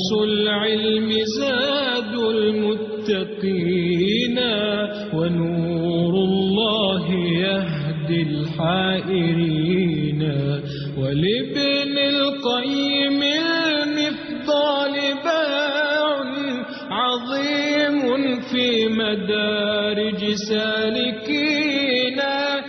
العلم زاد المتقين ونور الله يهدي الحائرين ولابن القيم المفضال باع عظيم في مدارج سالكين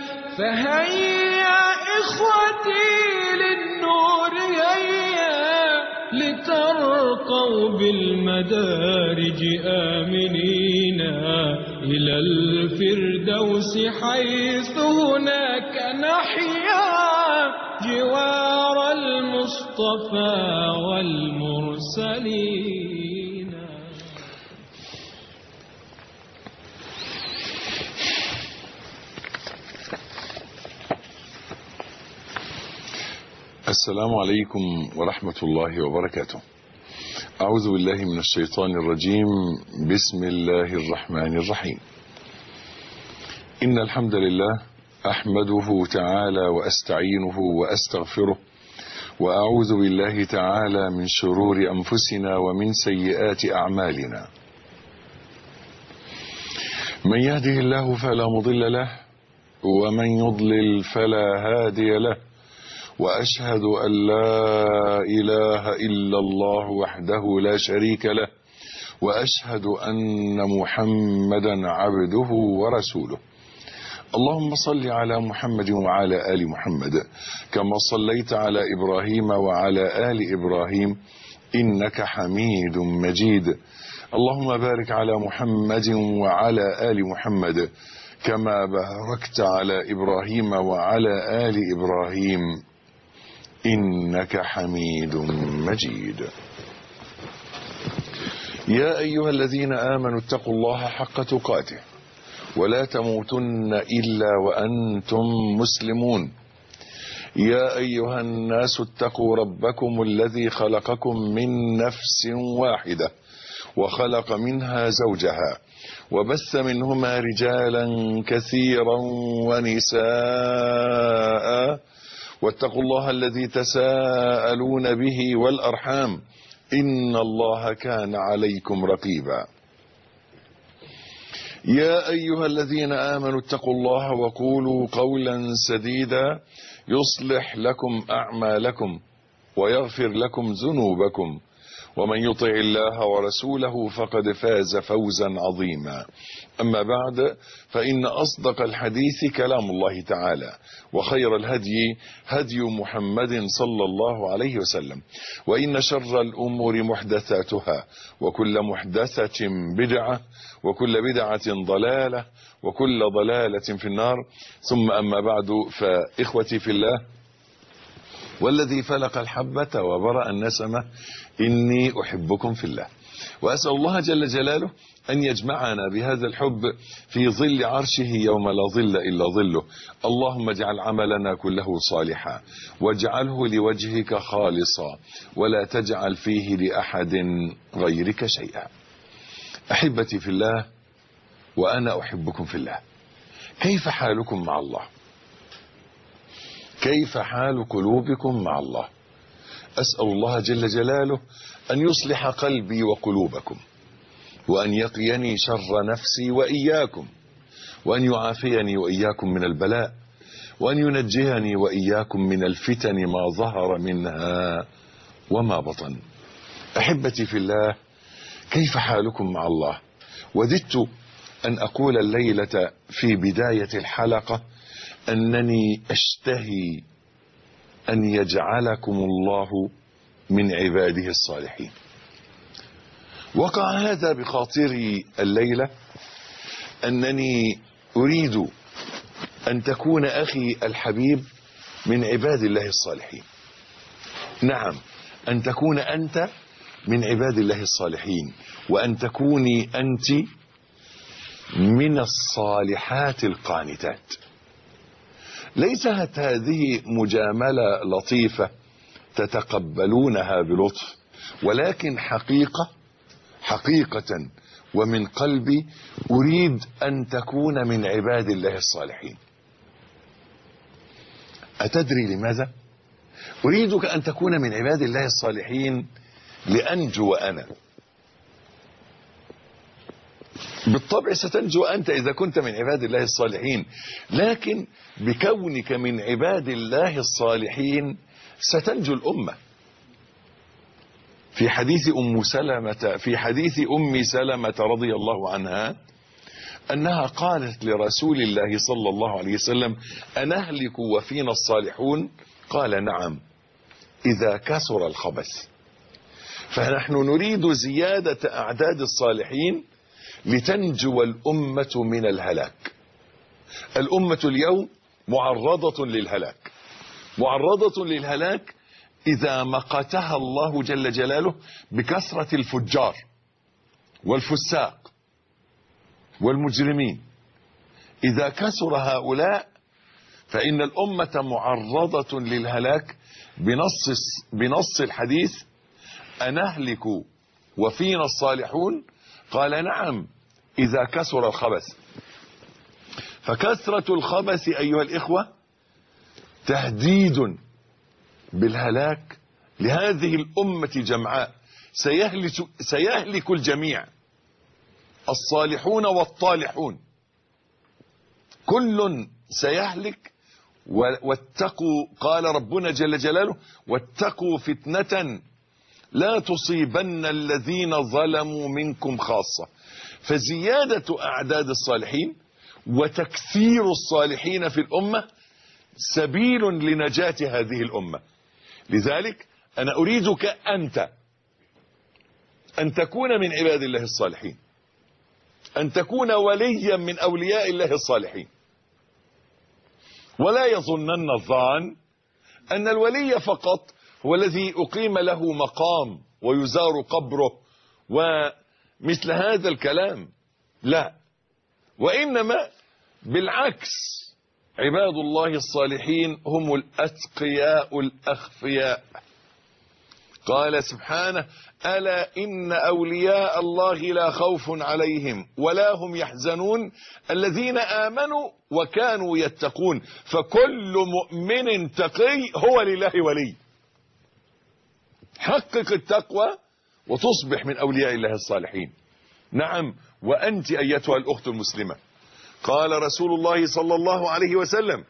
فهيا إخوتي للنور هيا لترقوا بالمدارج آمنين إلى الفردوس حيث هناك نحيا جوار المصطفى والمرسلين. السلام عليكم ورحمة الله وبركاته. أعوذ بالله من الشيطان الرجيم. بسم الله الرحمن الرحيم. إن الحمد لله أحمده تعالى وأستعينه وأستغفره وأعوذ بالله تعالى من شرور أنفسنا ومن سيئات أعمالنا. من يهده الله فلا مضل له ومن يضلل فلا هادي له وأشهد أن لا إله إلا الله وحده لا شريك له وأشهد أن محمدا عبده ورسوله. اللهم صل على محمد وعلى آل محمد كما صليت على إبراهيم وعلى آل إبراهيم إنك حميد مجيد. اللهم بارك على محمد وعلى آل محمد كما باركت على إبراهيم وعلى آل إبراهيم إنك حميد مجيد. يا أيها الذين آمنوا اتقوا الله حق تقاته ولا تموتن إلا وأنتم مسلمون. يا أيها الناس اتقوا ربكم الذي خلقكم من نفس واحدة وخلق منها زوجها وبث منهما رجالا كثيرا ونساء واتقوا الله الذي تساءلون به والأرحام إن الله كان عليكم رقيبا. يا أيها الذين آمنوا اتقوا الله وقولوا قولا سديدا يصلح لكم أعمالكم ويغفر لكم ذنوبكم ومن يطع الله ورسوله فقد فاز فوزا عظيما. أما بعد فإن أصدق الحديث كلام الله تعالى وخير الهدي هدي محمد صلى الله عليه وسلم وإن شر الأمور محدثاتها وكل محدثة بدعة وكل بدعة ضلالة وكل ضلالة في النار. ثم أما بعد فإخوتي في الله والذي فلق الحبة وبرأ النسمة إني أحبكم في الله وأسأل الله جل جلاله أن يجمعنا بهذا الحب في ظل عرشه يوم لا ظل إلا ظله. اللهم اجعل عملنا كله صالحا واجعله لوجهك خالصا ولا تجعل فيه لأحد غيرك شيئا. أحبتي في الله وأنا أحبكم في الله، كيف حالكم مع الله؟ كيف حال قلوبكم مع الله؟ أسأل الله جل جلاله أن يصلح قلبي وقلوبكم وأن يقيني شر نفسي وإياكم وأن يعافيني وإياكم من البلاء وأن ينجيني وإياكم من الفتن ما ظهر منها وما بطن. أحبتي في الله، كيف حالكم مع الله؟ وددت أن أقول الليلة في بداية الحلقة أنني أشتهي أن يجعلكم الله من عباده الصالحين. وقع هذا بخاطري الليلة أنني أريد أن تكون أخي الحبيب من عباد الله الصالحين. نعم، أن تكون أنت من عباد الله الصالحين وأن تكوني أنت من الصالحات القانتات. ليست هذه مجاملة لطيفة تتقبلونها بلطف، ولكن حقيقة ومن قلبي أريد أن تكون من عباد الله الصالحين. أتدري لماذا؟ أريدك أن تكون من عباد الله الصالحين لأنجو أنا. بالطبع ستنجو أنت إذا كنت من عباد الله الصالحين، لكن بكونك من عباد الله الصالحين ستنجو الأمة. في حديث أم سلمة رضي الله عنها أنها قالت لرسول الله صلى الله عليه وسلم: أنهلك وفينا الصالحون؟ قال: نعم، إذا كثر الخبث. فنحن نريد زيادة أعداد الصالحين لتنجو الأمة من الهلاك. الأمة اليوم معرضة للهلاك، معرضة للهلاك إذا مقتها الله جل جلاله بكثرة الفجار والفساق والمجرمين. إذا كثر هؤلاء فإن الأمة معرضة للهلاك بنص الحديث: أنهلك وفينا الصالحون؟ قال: نعم، إذا كثر الخبث. فكثرة الخبث أيها الإخوة تهديد بالهلاك لهذه الأمة جمعاء. سيهلك الجميع، الصالحون والطالحون، كل سيهلك. واتقوا، قال ربنا جل جلاله: واتقوا فتنة لا تصيبن الذين ظلموا منكم خاصة. فزيادة أعداد الصالحين وتكثير الصالحين في الأمة سبيل لنجاة هذه الأمة. لذلك أنا أريدك أنت أن تكون من عباد الله الصالحين، أن تكون وليا من أولياء الله الصالحين. ولا يظنن الظان أن الولي فقط هو الذي أقيم له مقام ويزار قبره ومثل هذا الكلام، لا، وإنما بالعكس، عباد الله الصالحين هم الأتقياء الأخفياء. قال سبحانه: ألا إن أولياء الله لا خوف عليهم ولا هم يحزنون الذين آمنوا وكانوا يتقون. فكل مؤمن تقي هو لله ولي. حقق التقوى وتصبح من أولياء الله الصالحين. نعم، وأنت أيتها الأخت المسلمة، قال رسول الله صلى الله عليه وسلم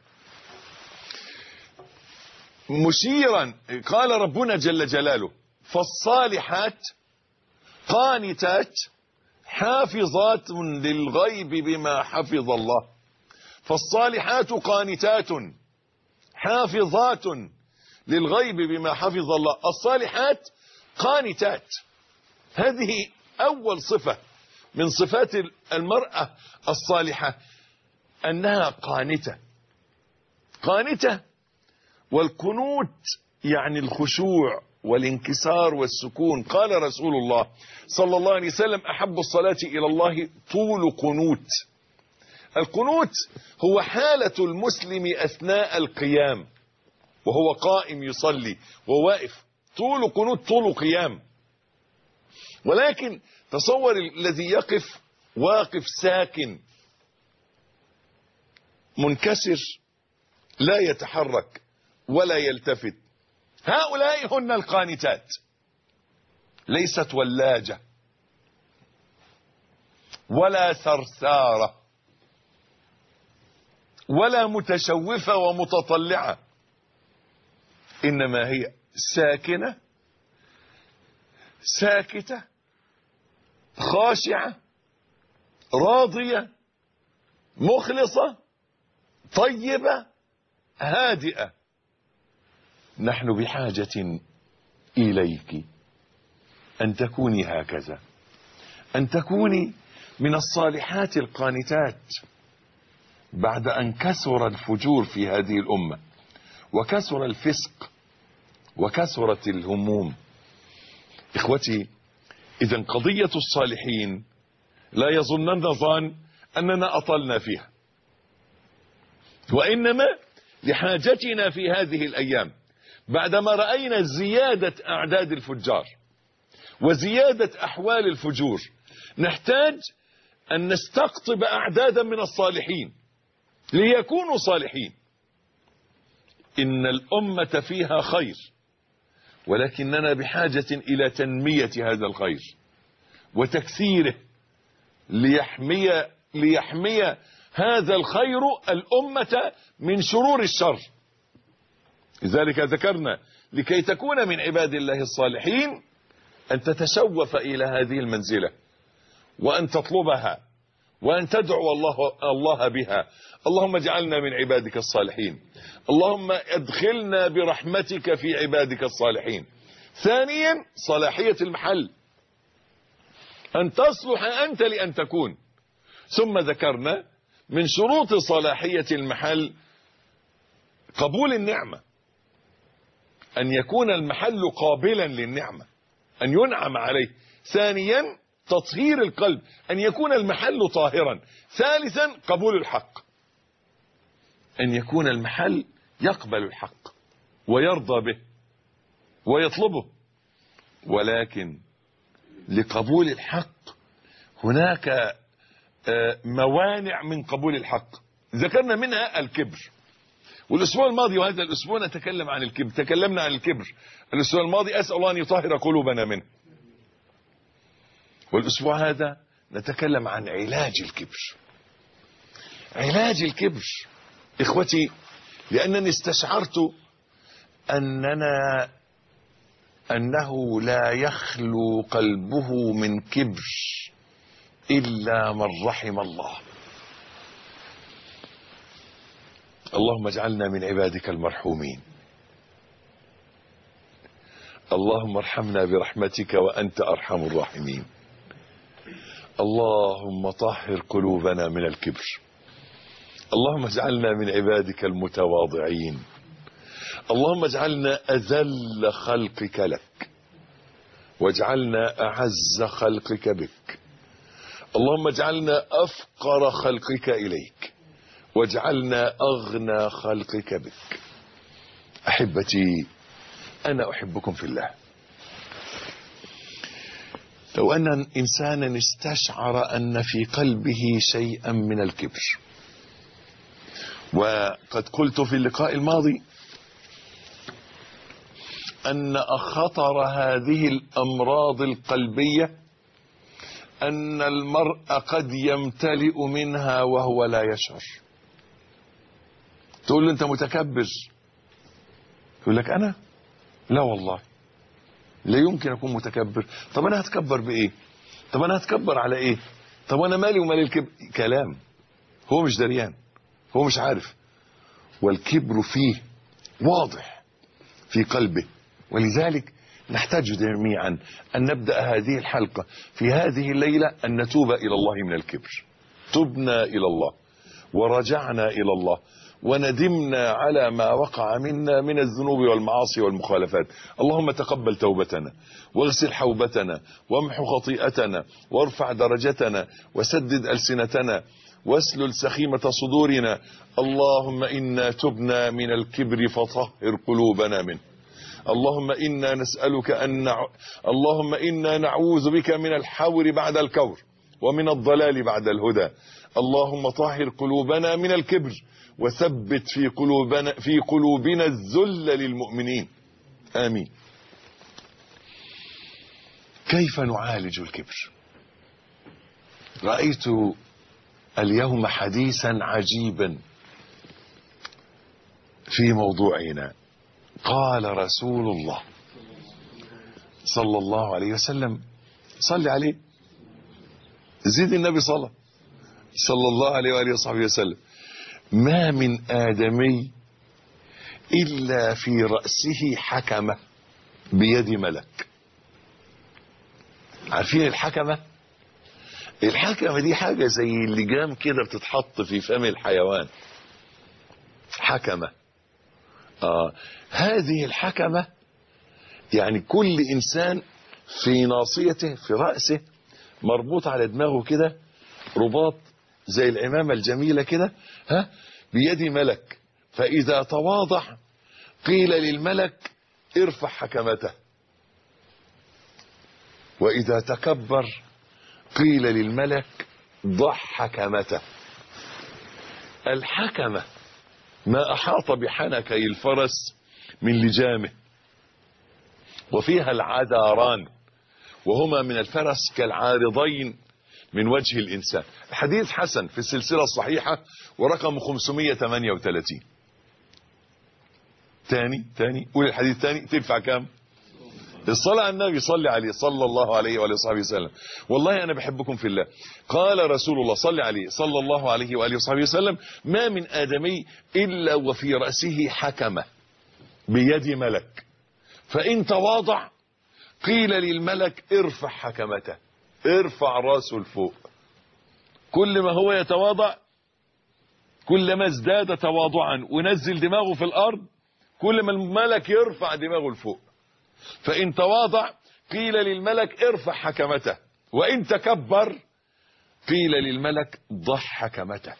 مشيرا، قال ربنا جل جلاله: فالصالحات قانتات حافظات للغيب بما حفظ الله. فالصالحات قانتات حافظات للغيب بما حفظ الله. الصالحات قانتات، هذه أول صفة من صفات المرأة الصالحة، أنها قانتة. قانتة، والقنوت يعني الخشوع والانكسار والسكون. قال رسول الله صلى الله عليه وسلم: أحب الصلاة إلى الله طول قنوت. القنوت هو حالة المسلم أثناء القيام، وهو قائم يصلي وواقف. طول قنوت، طول قيام. ولكن تصور الذي يقف واقف ساكن منكسر لا يتحرك ولا يلتفت. هؤلاء هن القانتات، ليست ولاجة ولا ثرثارة ولا متشوفة ومتطلعة، إنما هي ساكنة ساكتة خاشعة راضية مخلصة طيبة هادئة. نحن بحاجة إليك أن تكوني هكذا، أن تكوني من الصالحات القانتات. بعد أن كثر الفجور في هذه الأمة وكثر الفسق وكثرت الهموم، إخوتي، إذن قضية الصالحين لا يظنن ظان أننا أطلنا فيها، وإنما لحاجتنا في هذه الأيام بعدما رأينا زيادة أعداد الفجار وزيادة أحوال الفجور، نحتاج أن نستقطب أعدادا من الصالحين ليكونوا صالحين. إن الأمة فيها خير ولكننا بحاجة إلى تنمية هذا الخير وتكثيره ليحمي هذا الخير الأمة من شرور الشر. لذلك ذكرنا لكي تكون من عباد الله الصالحين أن تتشوف إلى هذه المنزلة وأن تطلبها وأن تدعو الله بها. اللهم اجعلنا من عبادك الصالحين، اللهم ادخلنا برحمتك في عبادك الصالحين. ثانيا صلاحية المحل، أن تصلح أنت لأن تكون. ثم ذكرنا من شروط صلاحية المحل قبول النعمة، أن يكون المحل قابلا للنعمة، أن ينعم عليه. ثانيا تطهير القلب، أن يكون المحل طاهرا. ثالثا قبول الحق، أن يكون المحل يقبل الحق ويرضى به ويطلبه. ولكن لقبول الحق هناك موانع من قبول الحق، ذكرنا منها الكبر. والأسبوع الماضي وهذا الأسبوع نتكلم عن الكبر، تكلمنا عن الكبر الأسبوع الماضي، أسأل الله أن يطهر قلوبنا منه. والأسبوع هذا نتكلم عن علاج الكبر. علاج الكبر إخوتي، لأنني استشعرت أنه لا يخلو قلبه من كبر إلا من رحم الله. اللهم اجعلنا من عبادك المرحومين. اللهم ارحمنا برحمتك وأنت أرحم الراحمين. اللهم طهر قلوبنا من الكبر. اللهم اجعلنا من عبادك المتواضعين. اللهم اجعلنا أذل خلقك لك واجعلنا أعز خلقك بك. اللهم اجعلنا أفقر خلقك إليك واجعلنا أغنى خلقك بك. أحبتي، أنا أحبكم في الله. لو أن إنسانا استشعر أن في قلبه شيئا من الكبر، وقد قلت في اللقاء الماضي أن خطر هذه الأمراض القلبية أن المرء قد يمتلئ منها وهو لا يشعر. تقول له أنت متكبر، يقول لك أنا لا والله لا يمكن أكون متكبر. طب أنا هتكبر بإيه؟ طب أنا هتكبر على إيه؟ طب أنا مالي ومالي الكبر؟ كلام هو مش دريان، هو مش عارف. والكبر فيه واضح في قلبه. ولذلك نحتاج جميعا أن نبدأ هذه الحلقة في هذه الليلة أن نتوب إلى الله من الكبر. تبنا إلى الله ورجعنا إلى الله وندمنا على ما وقع منا من الذنوب والمعاصي والمخالفات. اللهم تقبل توبتنا واغسل حوبتنا وامحو خطيئتنا وارفع درجتنا وسدد ألسنتنا واسلل سخيمة صدورنا. اللهم إنا تبنا من الكبر فطهر قلوبنا منه. اللهم إنا نسألك اللهم إنا نعوذ بك من الحور بعد الكور ومن الضلال بعد الهدى. اللهم طهر قلوبنا من الكبر وثبت في قلوبنا الذل للمؤمنين. آمين. كيف نعالج الكبر؟ رأيت اليوم حديثا عجيبا في موضوعنا. قال رسول الله صلى الله عليه وسلم، صل عليه، زيد النبي صلى الله عليه وآله وصحبه وسلم: ما من آدمي إلا في رأسه حكمة بيد ملك. عارفين الحكمة؟ الحكمة دي حاجة زي اللجام كده بتتحط في فم الحيوان، حكمة. هذه الحكمة يعني كل إنسان في ناصيته في رأسه مربوط على دماغه كده رباط زي العمامة الجميلة كده، بيد ملك. فإذا تواضع قيل للملك ارفع حكمته، وإذا تكبر قيل للملك ضع حكمته. الحكمة ما أحاط بحنكي الفرس من لجامه، وفيها العذاران وهما من الفرس كالعارضين من وجه الإنسان. الحديث حسن في السلسلة الصحيحة ورقم 538. تاني قول الحديث تاني تدفع كام؟ الصلاة على النبي، صلي عليه صلى الله عليه وآله وصحبه وسلم. والله أنا بحبكم في الله. قال رسول الله صلي عليه صلى الله عليه وآله وصحبه وسلم: ما من آدمي إلا وفي رأسه حكمة بيد ملك، فإن تواضع قيل للملك ارفع حكمته، ارفع راسه لفوق. كل ما هو يتواضع كلما ازداد تواضعا ونزل دماغه في الأرض كل ما الملك يرفع دماغه لفوق. فإن تواضع قيل للملك ارفع حكمته، وإن تكبر قيل للملك ضع حكمته.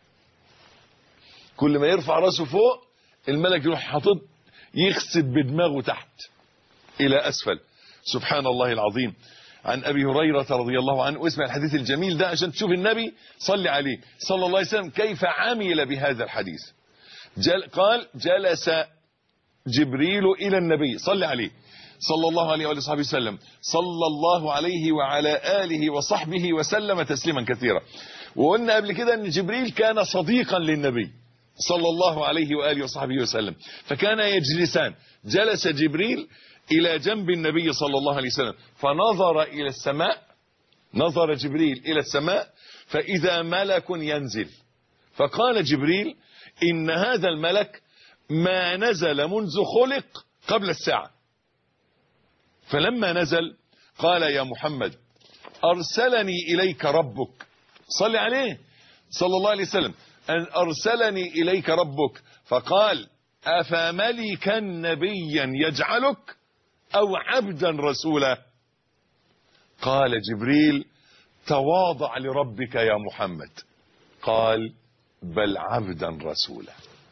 كل ما يرفع راسه فوق الملك يروح حاطط يخسف بدماغه تحت إلى أسفل. سبحان الله العظيم. عن أبي هريرة رضي الله عنه، واسمع الحديث الجميل ده عشان تشوف النبي صلي عليه صلى الله عليه وسلم كيف عمل بهذا الحديث. قال: جلس جبريل إلى النبي صلى عليه صلى الله عليه وآله وصحبه وسلم صلى الله عليه وعلى آله وصحبه وسلم تسليما كثيرا. وقلنا قبل كده أن جبريل كان صديقا للنبي صلى الله عليه وآله وصحبه وسلم، فكان يجلسان. جلس جبريل إلى جنب النبي صلى الله عليه وسلم فنظر إلى السماء، نظر جبريل إلى السماء فإذا ملك ينزل، فقال جبريل: إن هذا الملك ما نزل منذ خلق قبل الساعة. فلما نزل قال: يا محمد أرسلني إليك ربك، صل عليه صلى الله عليه وسلم، أن أرسلني إليك ربك. فقال: أفملكا نبيا يجعلك أو عبدا رسولا؟ قال جبريل: تواضع لربك يا محمد. قال: بل عبدا رسولا.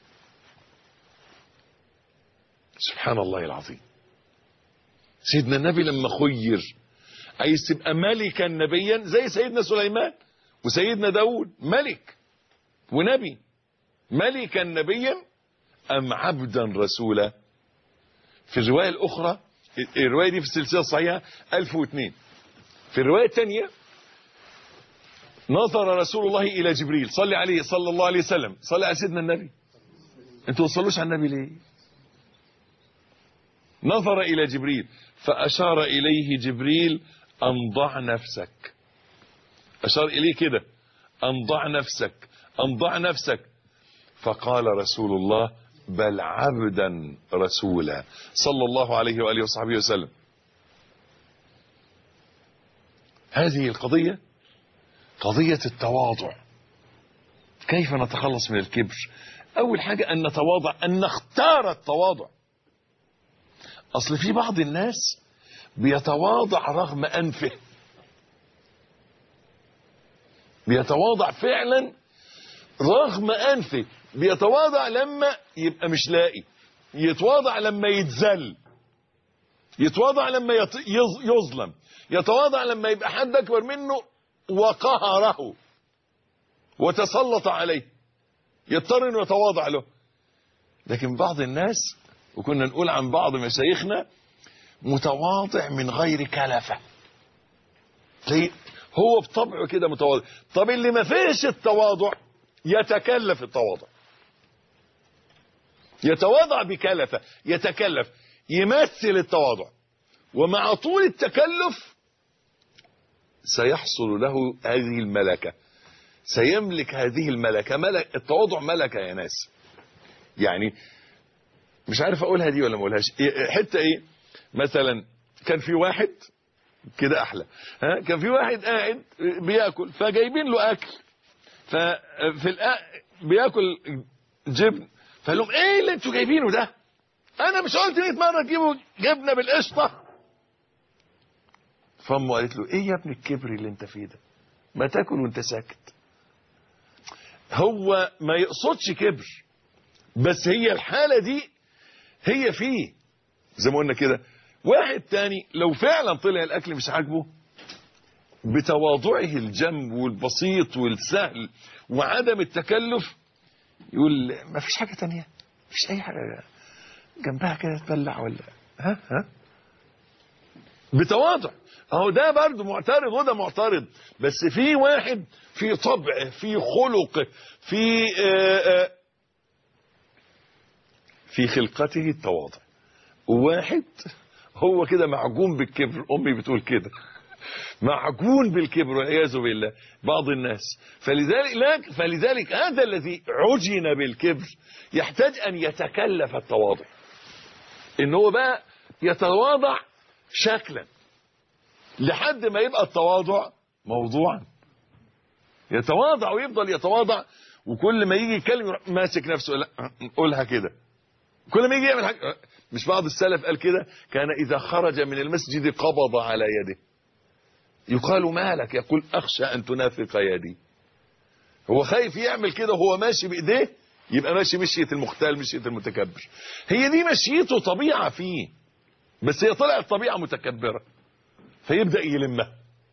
سبحان الله العظيم. سيدنا النبي لما خير عايز تبقى ملكا نبيا زي سيدنا سليمان وسيدنا داود، ملك ونبي، ملكا نبيا أم عبدا رسولا؟ في الرواية الأخرى، الرواية دي في السلسلة الصحيحة 1002، في الرواية الثانية نظر رسول الله إلى جبريل صلى عليه صلى الله عليه وسلم. صلى على سيدنا النبي. انتوا وصلوش على النبي ليه؟ نظر إلى جبريل فأشار إليه جبريل: أنضع نفسك. أشار إليه كده: أنضع نفسك أنضع نفسك. فقال رسول الله: بل عبدا رسولا صلى الله عليه وآله وصحبه وسلم. هذه القضية قضية التواضع. كيف نتخلص من الكبر؟ أول حاجة أن نتواضع، أن نختار التواضع. أصل في بعض الناس بيتواضع رغم أنفه، بيتواضع فعلا رغم أنفه، بيتواضع لما يبقى مش لاقي، يتواضع لما يتذل، يتواضع لما يظلم، يتواضع لما يبقى حد أكبر منه وقهره وتسلط عليه يضطر انه يتواضع له. لكن بعض الناس، وكنا نقول عن بعض مشايخنا، متواضع من غير كلفة، هو بطبعه كده متواضع. طب اللي ما فيش التواضع يتكلف التواضع، يتواضع بكلفة، يتكلف، يمثل التواضع، ومع طول التكلف سيحصل له هذه الملكة، سيملك هذه الملكة. التواضع ملكة يا ناس. يعني مش عارف اقولها دي ولا ما اقولهاش. حتى ايه مثلا، كان في واحد كده احلى، كان في واحد قاعد بياكل فجايبين له اكل، ففي بياكل جبن، فقال لهم: ايه اللي انتوا جايبينه ده؟ انا مش قلت 100 مره تجيبوا جبنه بالقشطه؟ فامه قالت له: ايه يا ابن الكبر اللي انت فيه ده؟ ما تاكل وانت ساكت. هو ما يقصدش كبر، بس هي الحالة دي هي فيه. زي ما قلنا كده، واحد تاني لو فعلا طلع الاكل مش عاجبه، بتواضعه الجم والبسيط والسهل وعدم التكلف يقول: ما فيش حاجة تانية، ما فيش اي حاجة جنبها كده تبلع ولا بتواضع. اهو ده برضه معترض وده معترض، بس في واحد في طبعه، في خلقه، في خلقته التواضع، وواحد هو كده معجون بالكبر. امي بتقول كده، معجون بالكبر والعياذ بالله بعض الناس. فلذلك هذا الذي عجن بالكبر يحتاج ان يتكلف التواضع، ان هو بقى يتواضع شكلا لحد ما يبقى التواضع موضوعا. يتواضع ويفضل يتواضع، وكل ما يجي يتكلم ماسك نفسه، لا قولها كده. كل ما يجي يعمل حاجه، مش بعض السلف قال كده؟ كان اذا خرج من المسجد قبض على يده. يقال مالك؟ يقول اخشى ان تنافق يدي. هو خايف يعمل كده وهو ماشي بايديه يبقى ماشي مشية المختال، مشية المتكبر. هي دي مشيته طبيعة فيه، بس هي طلعت طبيعة متكبرة فيبدأ يلمها.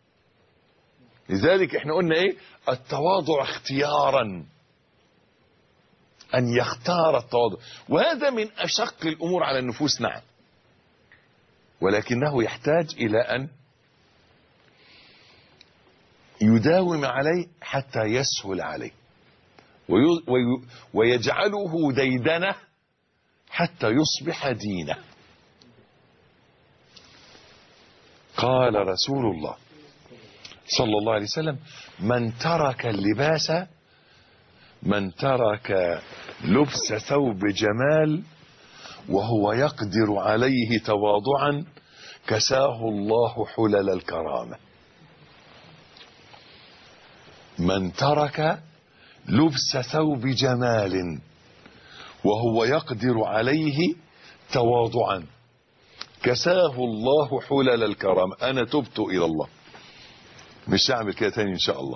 لذلك احنا قلنا ايه؟ التواضع اختيارا، ان يختار التواضع، وهذا من اشق الامور على النفوس، نعم، ولكنه يحتاج الى ان يداوم عليه حتى يسهل عليه، ويجعله ديدنه حتى يصبح دينه. قال رسول الله صلى الله عليه وسلم: من ترك لبس ثوب جمال وهو يقدر عليه تواضعا كساه الله حلل الكرامة. من ترك لبس ثوب جمال وهو يقدر عليه تواضعا كساه الله حلل الكرامة. انا تبت الى الله، مش هعمل كده تاني ان شاء الله.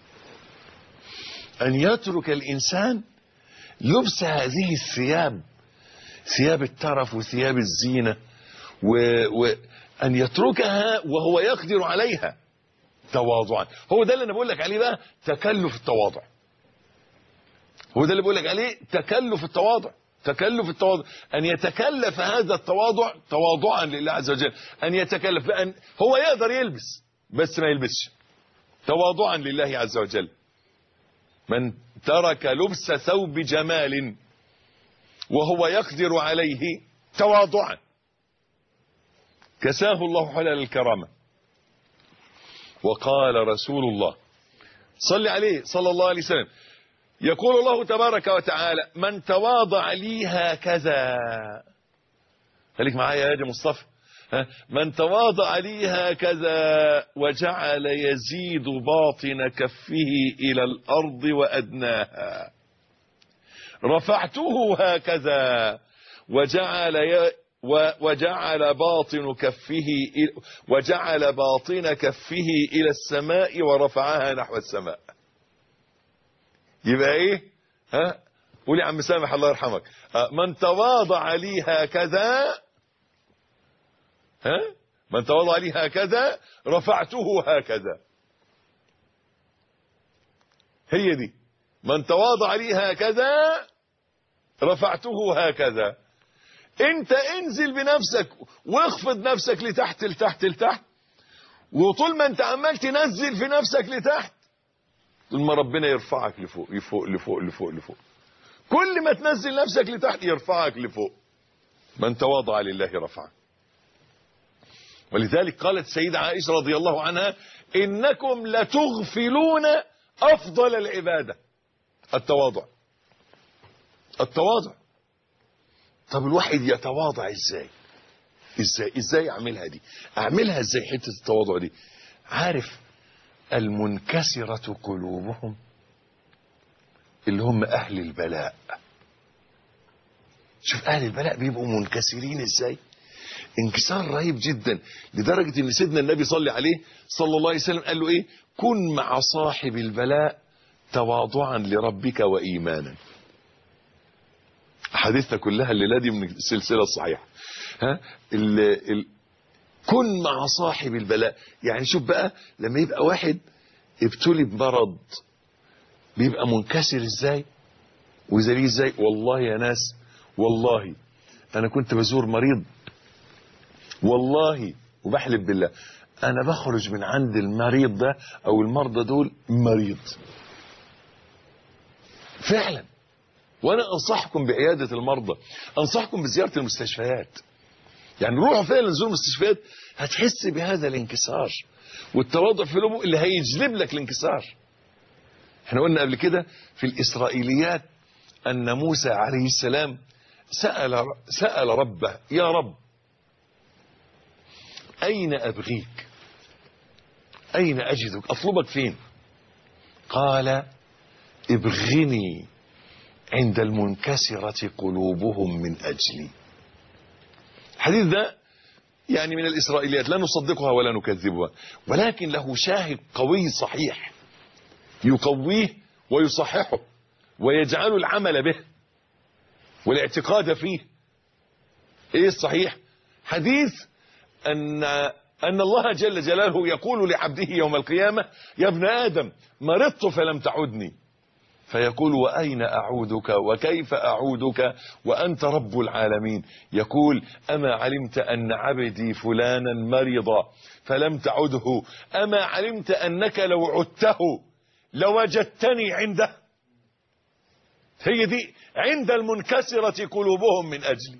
ان يترك الانسان لبس هذه الثياب، ثياب الترف وثياب الزينة، وان يتركها وهو يقدر عليها تواضعا. هو ده اللي انا بقول لك عليه بقى تكلف التواضع. هو ده اللي بقول لك عليه تكلف التواضع. تكلف التواضع ان يتكلف هذا التواضع تواضعا لله عز وجل. ان يتكلف بأن هو يقدر يلبس بس ما يلبسش تواضعا لله عز وجل. من ترك لبس ثوب جمال وهو يقدر عليه تواضعا كساه الله حلل الكرامة. وقال رسول الله صلى عليه صلى الله عليه وسلم: يقول الله تبارك وتعالى: من تواضع لي هكذا. خليك معايا يا مصطفى. من تواضع لي هكذا وجعل يزيد باطن كفه إلى الأرض وأدناها رفعته هكذا وجعل باطن كفه إلى السماء ورفعها نحو السماء. يبقى ايه؟ قولي عم سامح الله يرحمك. من تواضع لي هكذا، من تواضع لي هكذا رفعته هكذا. هي دي، من تواضع لي هكذا رفعته هكذا. انت انزل بنفسك واخفض نفسك لتحت لتحت لتحت، وطول ما انت عمال تنزل في نفسك لتحت طول ما ربنا يرفعك لفوق لفوق لفوق لفوق لفوق. كل ما تنزل نفسك لتحت يرفعك لفوق. من تواضع لله رفعه. ولذلك قالت سيدة عائشة رضي الله عنها: إنكم لتغفلون أفضل العبادة. التواضع. التواضع. طب الواحد يتواضع ازاي اعملها دي؟ اعملها ازاي حتة التواضع دي؟ عارف المنكسرة قلوبهم اللي هم اهل البلاء. شوف اهل البلاء بيبقوا منكسرين ازاي، انكسار رهيب جدا، لدرجة ان سيدنا النبي صلى عليه صلى الله عليه وسلم قال له ايه؟ كن مع صاحب البلاء تواضعا لربك وايمانا. حديثنا كلها الليله دي من السلسله الصحيحه. كن مع صاحب البلاء. يعني شوف بقى لما يبقى واحد ابتلي بمرض بيبقى منكسر ازاي وذليل ازاي. والله يا ناس، والله انا كنت بزور مريض، والله وبحلف بالله انا بخرج من عند المريض ده او المرضى دول مريض فعلا. وانا انصحكم بعيادة المرضى، انصحكم بزيارة المستشفيات. يعني روحوا فعلا زوروا المستشفيات، هتحس بهذا الانكسار والتواضع في قلوبه اللي هيجلب لك الانكسار. احنا قلنا قبل كده في الإسرائيليات أن موسى عليه السلام سأل ربه: يا رب أين أبغيك؟ أين أجدك؟ أطلبك فين؟ قال: ابغني عند المنكسرة قلوبهم من أجلي. الحديث ده يعني من الإسرائيليات لا نصدقها ولا نكذبها، ولكن له شاهد قوي صحيح يقويه ويصححه ويجعل العمل به والاعتقاد فيه. ايه الصحيح؟ حديث أن الله جل جلاله يقول لعبده يوم القيامة: يا ابن آدم مرضت فلم تعدني، فيقول: وأين أعودك وكيف أعودك وأنت رب العالمين؟ يقول: أما علمت أن عبدي فلانا مرض فلم تعده؟ أما علمت أنك لو عدته لوجدتني عنده؟ هي دي عند المنكسرة قلوبهم من أجلي،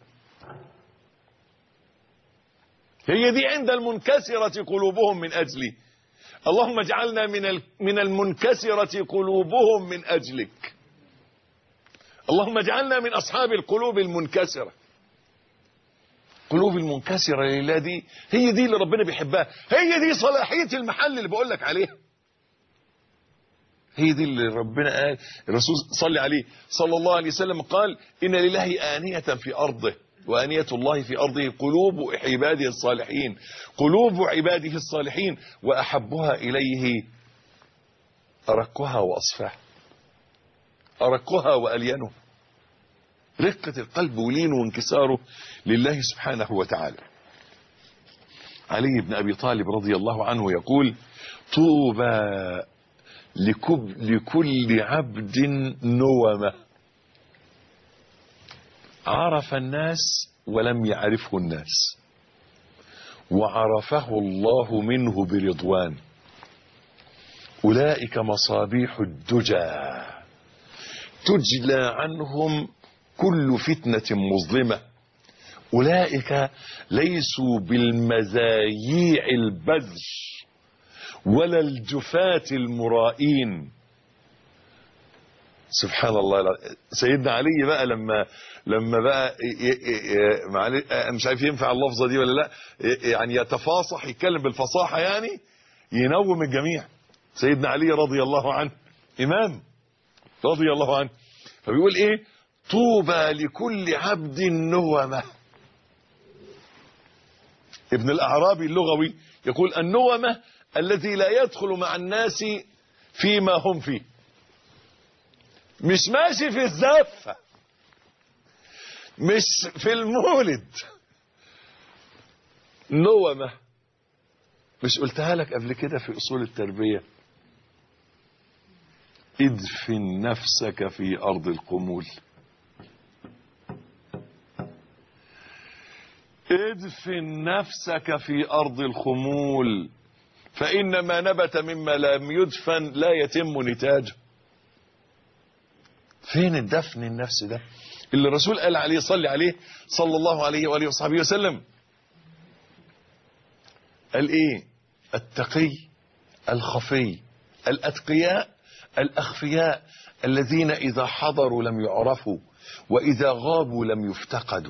هي دي عند المنكسرة قلوبهم من أجلي. اللهم اجعلنا من المنكسرة قلوبهم من أجلك. اللهم اجعلنا من أصحاب القلوب المنكسرة. قلوب المنكسرة لله دي هي دي اللي ربنا بيحبها، هي دي صلاحية المحل اللي بقول لك عليها، هي دي اللي ربنا قال. الرسول صلى عليه صلى الله عليه وسلم قال: إن لله آنية في أرضه وآنية الله في أرضه قلوب عباده الصالحين، قلوب عباده الصالحين وأحبها إليه أرقها وأصفاها، أرقها وألينه، رقة القلب ولينه وانكساره لله سبحانه وتعالى. علي بن أبي طالب رضي الله عنه يقول: طوبى لكل عبد نومة عرف الناس ولم يعرفه الناس، وعرفه الله منه برضوان، أولئك مصابيح الدجى تجلى عنهم كل فتنة مظلمة، أولئك ليسوا بالمزاييع البذر ولا الجفاة المرائين. سبحان الله. سيدنا علي بقى لما بقى مش عارف ينفع اللفظة دي ولا لا، يعني يتفاصح، يتكلم بالفصاحة، يعني ينوم الجميع. سيدنا علي رضي الله عنه إمام رضي الله عنه، فبيقول ايه: طوبى لكل عبد نومة. ابن الأعرابي اللغوي يقول: النومة الذي لا يدخل مع الناس فيما هم فيه، مش ماشي في الزفة، مش في المولد، نومة. مش قلتها لك قبل كده في أصول التربية؟ ادفن نفسك في أرض القمول، ادفن نفسك في أرض الخمول، فإن ما نبت مما لم يدفن لا يتم نتاجه. فين الدفن النفس ده اللي الرسول قال عليه صلى الله عليه وآله وصحبه وسلم؟ قال ايه؟ التقي الخفي، الأتقياء الأخفياء، الذين إذا حضروا لم يعرفوا وإذا غابوا لم يفتقدوا.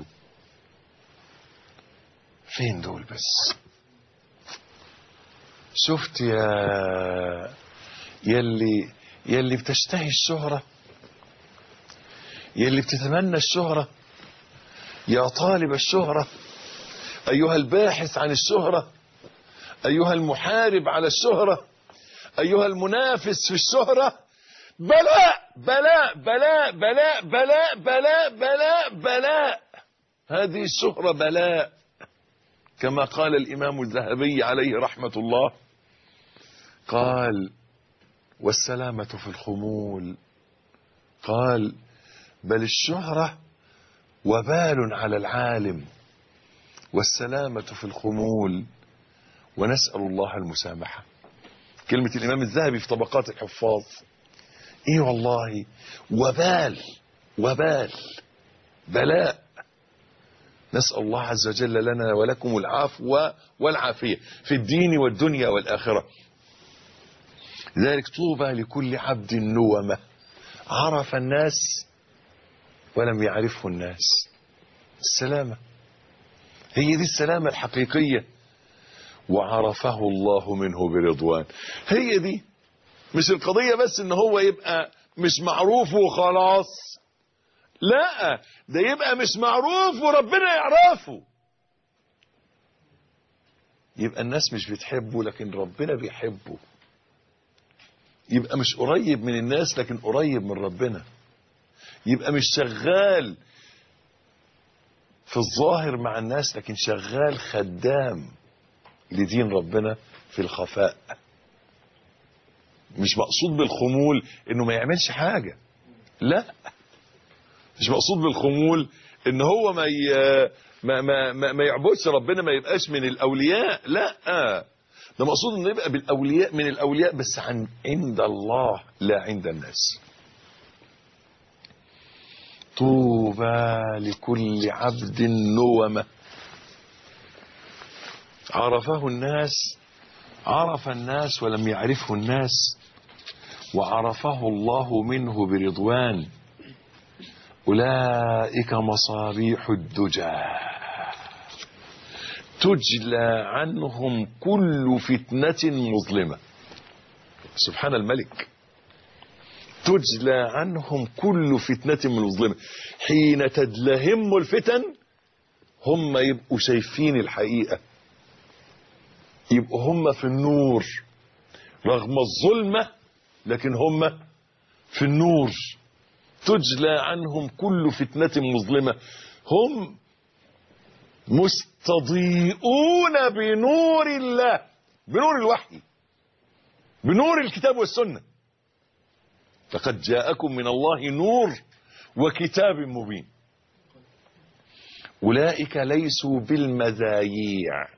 فين دول بس؟ شفت يلي بتشتهي الشهرة، يلي بتتمنى الشهرة، يا طالب الشهرة، أيها الباحث عن الشهرة، أيها المحارب على الشهرة، أيها المنافس في الشهرة، بلاء بلاء بلاء بلاء بلاء بلاء بلاء بلاء. هذه الشهرة بلاء، كما قال الإمام الذهبي عليه رحمة الله، قال: والسلامة في الخمول. قال: بل الشهرة وبال على العالم، والسلامة في الخمول. ونسأل الله المسامحة. كلمة الإمام الذهبي في طبقات الحفاظ، إيه والله، وبال بلاء. نسأل الله عز وجل لنا ولكم العفو والعافية في الدين والدنيا والآخرة. ذلك طوبى لكل عبد نومة عرف الناس ولم يعرفه الناس. السلامة، هي دي السلامة الحقيقية. وعرفه الله منه برضوان. هي دي، مش القضية بس ان هو يبقى مش معروف وخلاص، لا، ده يبقى مش معروف وربنا يعرفه. يبقى الناس مش بتحبه لكن ربنا بيحبه. يبقى مش قريب من الناس لكن قريب من ربنا. يبقى مش شغال في الظاهر مع الناس لكن شغال خدام لدين ربنا في الخفاء. مش مقصود بالخمول انه ما يعملش حاجة، لا، مش مقصود بالخمول ان هو ما يعبدش ربنا، ما يبقاش من الاولياء، لا، ده مقصود انه يبقى بالاولياء، من الاولياء بس عند الله لا عند الناس. طوبى لكل عبد نومة عرفه الناس، عرف الناس ولم يعرفه الناس، وعرفه الله منه برضوان. أولئك مصابيح الدجى تجلى عنهم كل فتنة مظلمة. سبحان الملك. تجلى عنهم كل فتنة مظلمة. حين تدلهم الفتن هم يبقوا شايفين الحقيقة، يبقوا هم في النور رغم الظلمة، لكن هم في النور. تجلى عنهم كل فتنة مظلمة. هم مستضيئون بنور الله، بنور الوحي، بنور الكتاب والسنة. لقد جاءكم من الله نور وكتاب مبين. أولئك ليسوا بالمذايع.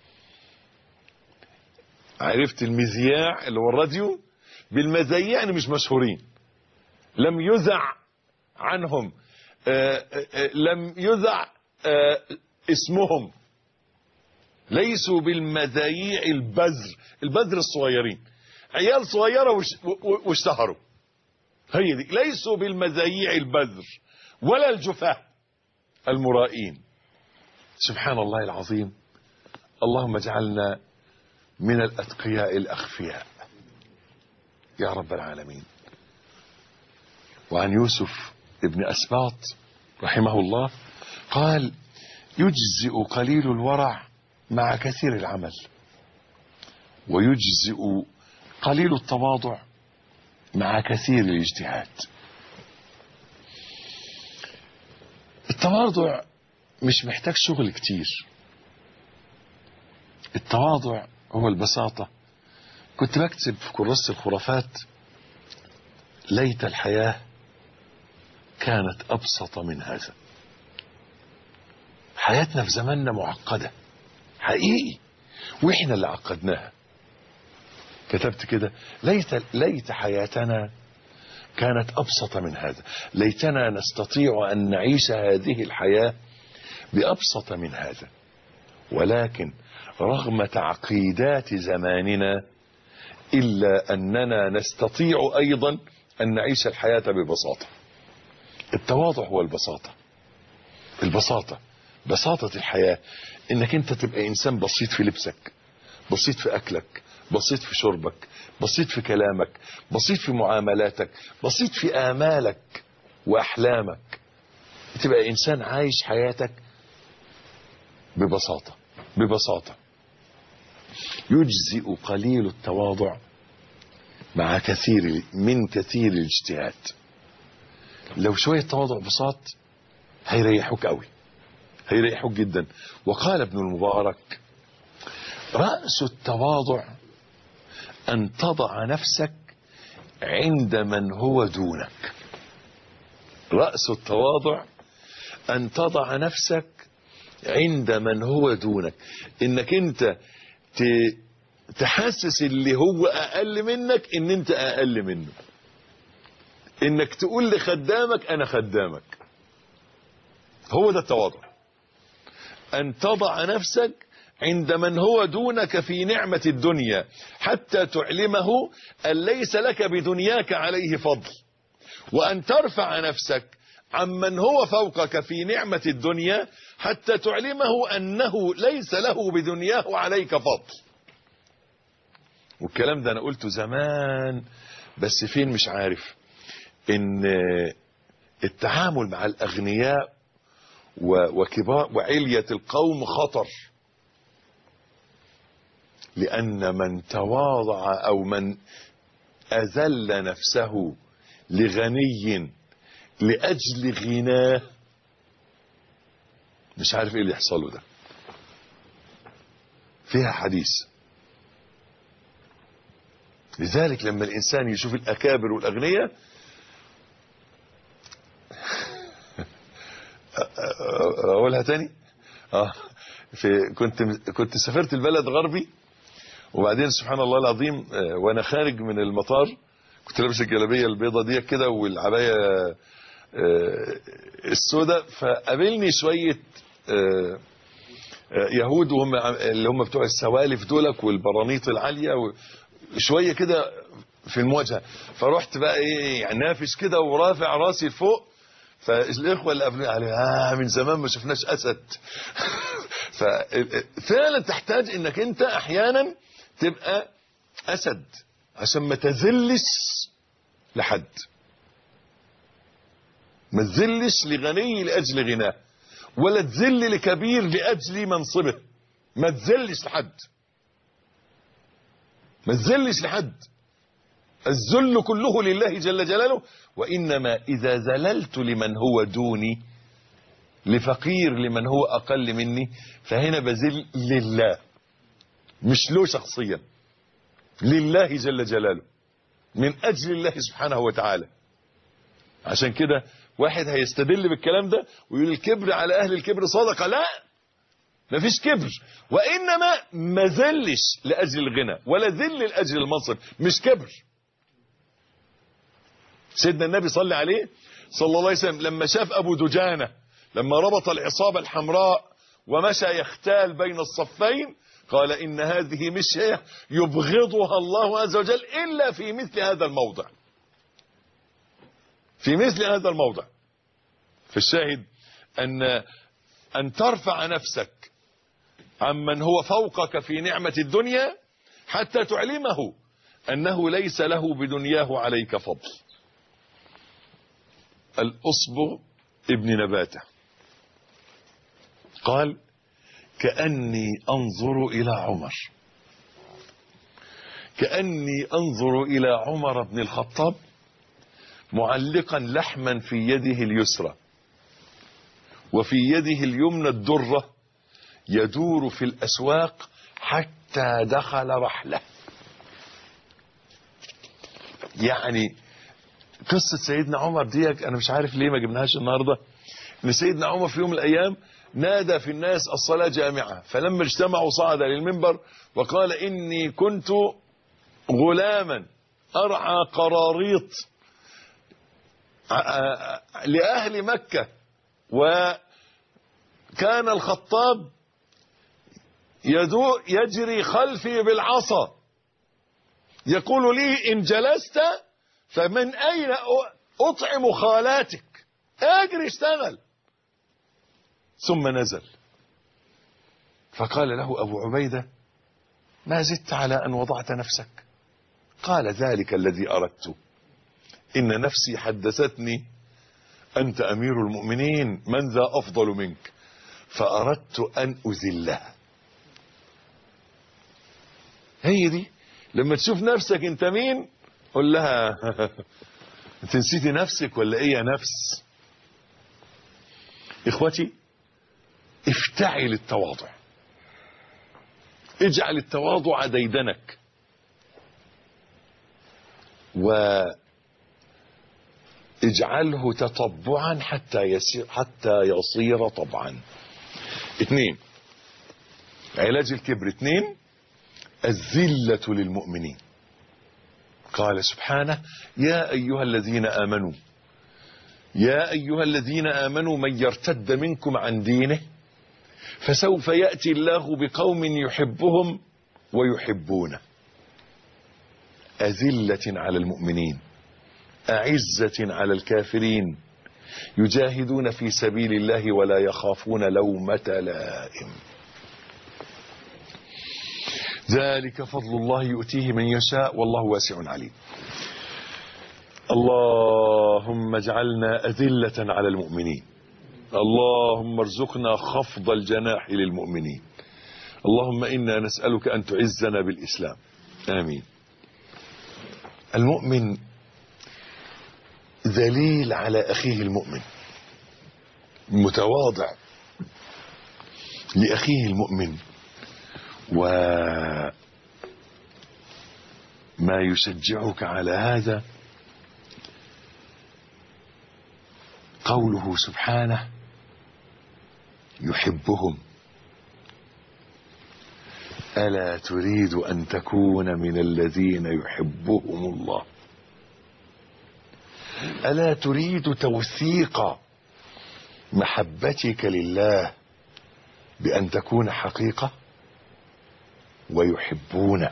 عرفت المذياع اللي هو الراديو؟ بالمذايع يعني مش مشهورين، لم يذع عنهم، لم يذع اسمهم. ليسوا بالمذايع البذر الصغيرين، عيال صغيرة واشتهروا. هي دي، ليسوا بالمذايع البذر ولا الجفاة المرائين. سبحان الله العظيم. اللهم اجعلنا من الأتقياء الأخفياء يا رب العالمين. وعن يوسف ابن أسباط رحمه الله قال: يجزئ قليل الورع مع كثير العمل، ويجزئ قليل التواضع مع كثير الاجتهاد. التواضع مش محتاج شغل كتير. التواضع هو البساطة. كنت بكتب في كراسة الخرافات: ليت الحياة كانت أبسط من هذا. حياتنا في زماننا معقدة حقيقي، وإحنا اللي عقدناها. كتبت كده: ليت حياتنا كانت أبسط من هذا. ليتنا نستطيع أن نعيش هذه الحياة بأبسط من هذا، ولكن رغم تعقيدات زماننا إلا أننا نستطيع أيضا أن نعيش الحياة ببساطة. التواضع هو البساطة. البساطة، بساطة الحياة، إنك أنت تبقى إنسان بسيط في لبسك، بسيط في أكلك، بسيط في شربك، بسيط في كلامك، بسيط في معاملاتك، بسيط في آمالك وأحلامك. تبقى إنسان عايش حياتك ببساطة. ببساطة. يجزئ قليل التواضع مع كثير الاجتهاد. لو شوية تواضع بساط هيريحوك قوي، هيريحوك جدا. وقال ابن المبارك: رأس التواضع أن تضع نفسك عند من هو دونك. رأس التواضع أن تضع نفسك عند من هو دونك. إنك أنت تحسس اللي هو اقل منك ان انت اقل منه، انك تقول لخدامك انا خدامك. هو ده التواضع، ان تضع نفسك عند من هو دونك في نعمة الدنيا حتى تعلمه ان ليس لك بدنياك عليه فضل، وان ترفع نفسك عمن هو فوقك في نعمة الدنيا حتى تعلمه انه ليس له بدنياه عليك فضل. والكلام ده انا قلته زمان بس فين مش عارف، ان التعامل مع الاغنياء وكبار وعلية القوم خطر، لان من تواضع او من اذل نفسه لغني لاجل غناه مش عارف ايه اللي يحصل له. ده فيها حديث. لذلك لما الانسان يشوف الاكابر والاغنياء اقولها تاني. كنت سافرت البلد غربي، وبعدين سبحان الله العظيم وانا خارج من المطار كنت لابس الجلابيه البيضه دي كده والعبايه السوداء، فقابلني شويه يهود وهم اللي هم بتوع السوالف دولك والبرانيط العاليه شويه كده في المواجهه. فرحت بقى ايه يعني نافش كده ورافع راسي لفوق، فالاخوه اللي قبلوني عليه من زمان ما شفناش اسد. ففعلا تحتاج انك انت احيانا تبقى اسد عشان ما تذلش لحد، ما تذلش لغني لاجل غناه، ولا تذل لكبير لاجل منصبه. ما تذلش لحد، ما تذلش لحد. الذل كله لله جل جلاله. وإنما إذا ذللت لمن هو دوني، لفقير لمن هو أقل مني، فهنا بذل لله، مش له شخصيا، لله جل جلاله، من أجل الله سبحانه وتعالى. عشان كده واحد هيستدل بالكلام ده ويقول الكبر على أهل الكبر صدقة. لا، مفيش كبر، وإنما ما ذلش لأجل الغنى ولا ذل لأجل المنصب، مش كبر. سيدنا النبي صلى عليه صلى الله عليه وسلم لما شاف أبو دجانة لما ربط العصابة الحمراء ومشى يختال بين الصفين قال إن هذه مشية يبغضها الله عز وجل إلا في مثل هذا الموضع، في مثل هذا الموضع. فالشاهد أن ترفع نفسك عمن هو فوقك في نعمة الدنيا حتى تعلمه أنه ليس له بدنياه عليك فضل. الأصبغ ابن نباتة قال كأني أنظر إلى عمر، كأني أنظر إلى عمر بن الخطاب معلقا لحما في يده اليسرى وفي يده اليمنى الدرة يدور في الأسواق حتى دخل رحله. يعني قصة سيدنا عمر دي أنا مش عارف ليه ما جبناهاش النهاردة. إن سيدنا عمر في يوم من الأيام نادى في الناس الصلاة جامعة، فلما اجتمعوا صعد للمنبر وقال إني كنت غلاما أرعى قراريط لأهل مكة، وكان الخطاب يجري خلفي بالعصا يقول لي إن جلست فمن أين أطعم خالاتك، اجري اشتغل. ثم نزل فقال له أبو عبيدة ما زدت على أن وضعت نفسك؟ قال ذلك الذي أردت، إن نفسي حدثتني أنت أمير المؤمنين من ذا أفضل منك، فأردت أن أذلها. هي دي لما تشوف نفسك انت مين قول لها انت نسيتي نفسك ولا ايه يا نفس؟ اخوتي افتعل التواضع، اجعل التواضع ديدنك، واجعله تطبعا حتى يصير طبعا. 2 علاج الكبر. 2 الذلة للمؤمنين. قال سبحانه: يا أيها الذين آمنوا، يا أيها الذين آمنوا من يرتد منكم عن دينه فسوف يأتي الله بقوم يحبهم ويحبونه، أذلة على المؤمنين أعزة على الكافرين يجاهدون في سبيل الله ولا يخافون لومة لائم. ذلك فضل الله يؤتيه من يشاء والله واسع عليم. اللهم اجعلنا أذلة على المؤمنين، اللهم ارزقنا خفض الجناح للمؤمنين، اللهم إنا نسألك أن تعزنا بالإسلام، آمين. المؤمن ذليل على أخيه المؤمن، متواضع لأخيه المؤمن، وما يشجعك على هذا قوله سبحانه: يحبهم. ألا تريد أن تكون من الذين يحبهم الله؟ ألا تريد توثيق محبتك لله بأن تكون حقيقة؟ ويحبون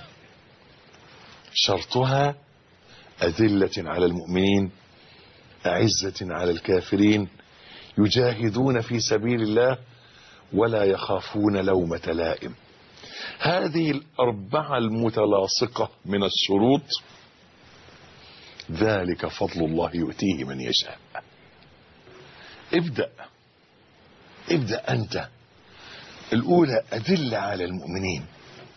شرطها أذلة على المؤمنين أعزة على الكافرين يجاهدون في سبيل الله ولا يخافون لومة لائم. هذه الأربعة المتلاصقة من الشروط ذلك فضل الله يؤتيه من يشاء. ابدأ أنت. الأولى أذلة على المؤمنين.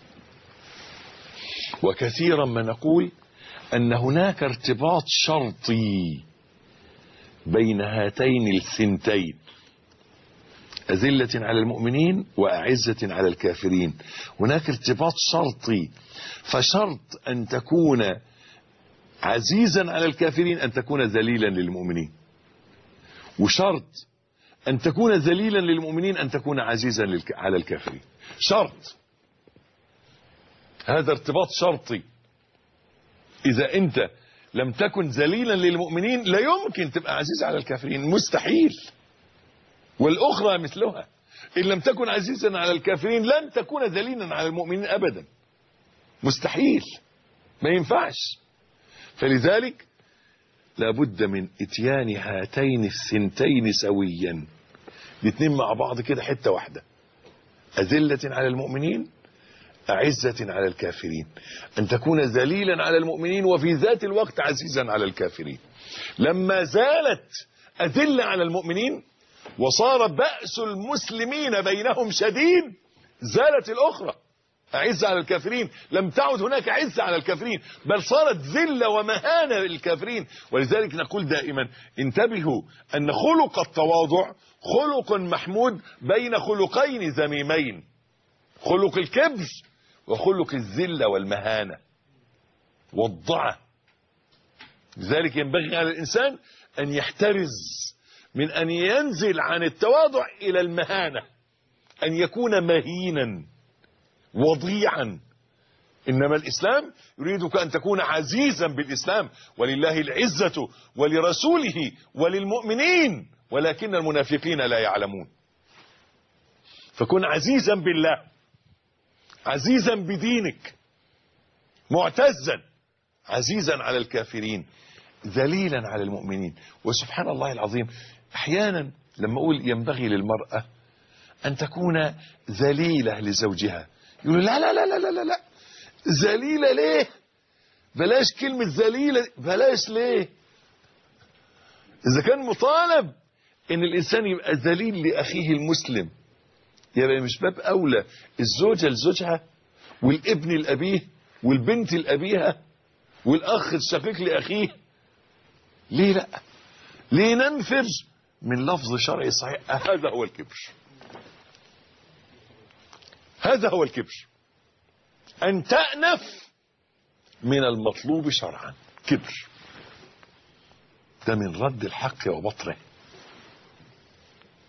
وكثيرا ما نقول أن هناك ارتباط شرطي بين هاتين الثنتين، أذلة على المؤمنين وأعزة على الكافرين. هناك ارتباط شرطي، فشرط أن تكون عزيزا على الكافرين أن تكون ذليلا للمؤمنين، وشرط أن تكون ذليلا للمؤمنين أن تكون عزيزا على الكافرين. شرط، هذا ارتباط شرطي. إذا أنت لم تكن ذليلا للمؤمنين لا يمكن تبقى عزيز على الكافرين، مستحيل. والأخرى مثلها، إن لم تكن عزيزا على الكافرين لن تكون ذليلا على المؤمنين أبدا، مستحيل، ما ينفعش. فلذلك لابد من اتيان هاتين الثنتين سويا، الاثنين مع بعض كده حتة واحدة، أذلة على المؤمنين أعزة على الكافرين، أن تكون ذليلا على المؤمنين وفي ذات الوقت عزيزا على الكافرين. لما زالت أذلة على المؤمنين وصار بأس المسلمين بينهم شديد زالت الأخرى أعزة على الكافرين، لم تعد هناك عزة على الكافرين بل صارت ذلة ومهانة للكافرين. ولذلك نقول دائما انتبهوا أن خلق التواضع خلق محمود بين خلقين ذميمين، خلق الكبر وخلق الذلة والمهانة والضعة. لذلك ينبغي على الإنسان أن يحترز من أن ينزل عن التواضع إلى المهانة، أن يكون مهينا وضيعا. إنما الإسلام يريدك أن تكون عزيزا بالإسلام، ولله العزة ولرسوله وللمؤمنين ولكن المنافقين لا يعلمون. فكن عزيزا بالله، عزيزا بدينك، معتزا، عزيزا على الكافرين، ذليلا على المؤمنين. وسبحان الله العظيم احيانا لما اقول ينبغي للمرأة ان تكون ذليلة لزوجها يقولوا لا لا لا لا لا لا، ذليلة ليه؟ بلاش كلمة ذليلة، بلاش ليه؟ اذا كان مطالب ان الانسان يبقى ذليل لاخيه المسلم، يبقى مش باب اولى الزوجة لزوجها والابن لابيه والبنت لابيها والاخ الشقيق لاخيه؟ ليه لا؟ ليه ننفر من لفظ شرعي صحيح؟ هذا هو الكبر، هذا هو الكبر، ان تأنف من المطلوب شرعا. كبر ده من رد الحق وبطره.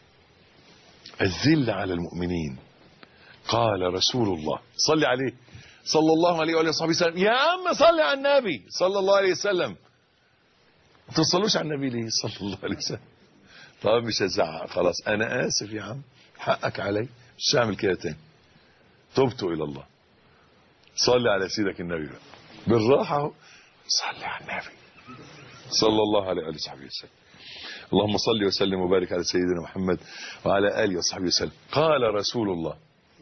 الذل على المؤمنين، قال رسول الله صلى عليه صلى الله عليه وآله وصحبه وسلم. يا عم صلي على النبي صلى الله عليه وسلم. ما تصلوش على النبي ليه صلى الله عليه وسلم؟ طب مش هزعق خلاص، انا اسف يا عم، حقك علي، مش هعمل كده تاني، تبت الى الله. صلي على سيدك النبي بقى بالراحه اهو، صلي على النبي صلى الله عليه وآله وصحبه وسلم. اللهم صل وسلم وبارك على سيدنا محمد وعلى آله وصحبه وسلم. قال رسول الله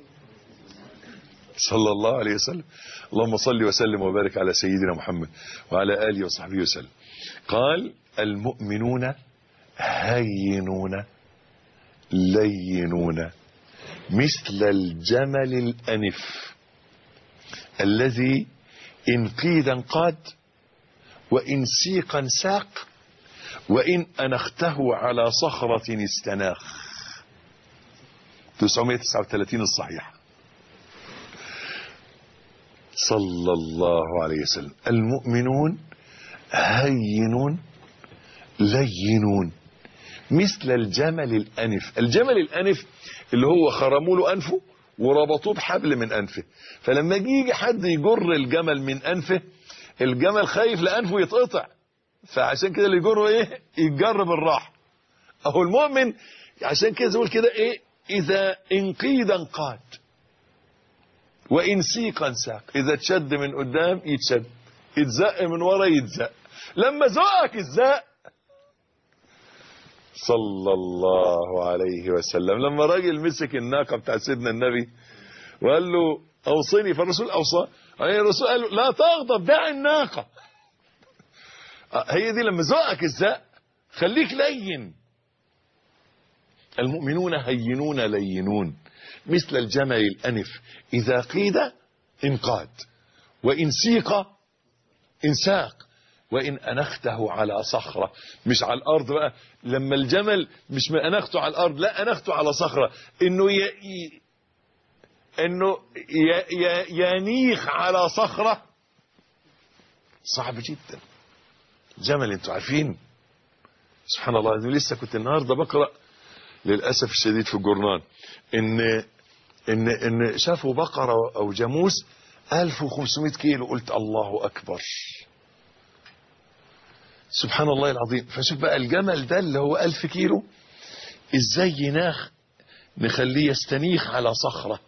صلى الله عليه وسلم، اللهم صل وسلم وبارك على سيدنا محمد وعلى آله وصحبه وسلم. قال: المؤمنون هينون لينون مثل الجمل الأنف الذي إن قيد انقاد وإن سيقا ساق وإن أنخته على صخرة استناخ. 939 الصحيح. صلى الله عليه وسلم. المؤمنون هينون لينون مثل الجمل الأنف. الجمل الأنف اللي هو خرموا له أنفه وربطوه بحبل من أنفه، فلما يجي حد يجر الجمل من أنفه، الجمل خايف لأنفه يتقطع، فعشان كده اللي يجره ايه؟ يتجر بالراحه. اهو المؤمن عشان كده يقول كده ايه؟ اذا انقيد انقاد وان سيقا ساق. اذا اتشد من قدام يتشد، يتزق من ورا يتزق، لما زقك الزق. صلى الله عليه وسلم. لما راجل مسك الناقه بتاع سيدنا النبي وقال له اوصني، فالرسول اوصى، الرسول قال له لا تغضب، دع الناقه. هي دي لما زقك الزق، خليك لين. المؤمنون هينون لينون مثل الجمل الأنف إذا قيد انقاد وإن سيق انساق وإن أنخته على صخرة. مش على الأرض بقى، لما الجمل مش أنخته على الأرض، لا أنخته على صخرة، إنه ينيخ على صخرة، صعب جدا. جمل انتوا عارفين سبحان الله. انا لسه كنت النهارده بقرا للاسف الشديد في الجورنال ان شافوا بقره او جاموس 1500 كيلو. قلت الله اكبر سبحان الله العظيم. فشوف بقى الجمل ده اللي هو 1000 كيلو ازاي يناخ، نخليه يستنيخ على صخره.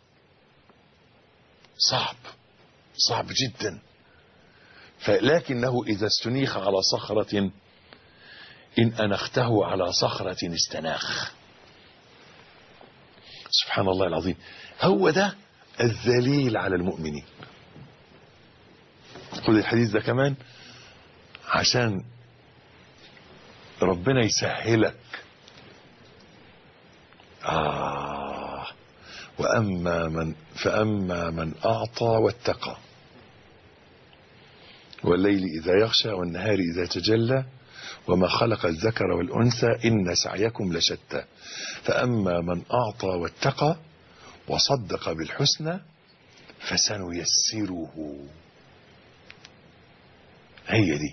صعب جدا. فلكنه إذا استنيخ على صخرة إن أنخته على صخرة استناخ. سبحان الله العظيم. هو ده الذليل على المؤمنين. خذ الحديث ده كمان عشان ربنا يسهلك. فأما من أعطى واتقى والليل إذا يغشى والنهار إذا تجلى وما خلق الذكر والأنثى إن سعيكم لشتى فأما من أعطى واتقى وصدق بالحسنى فسنيسره. هي دي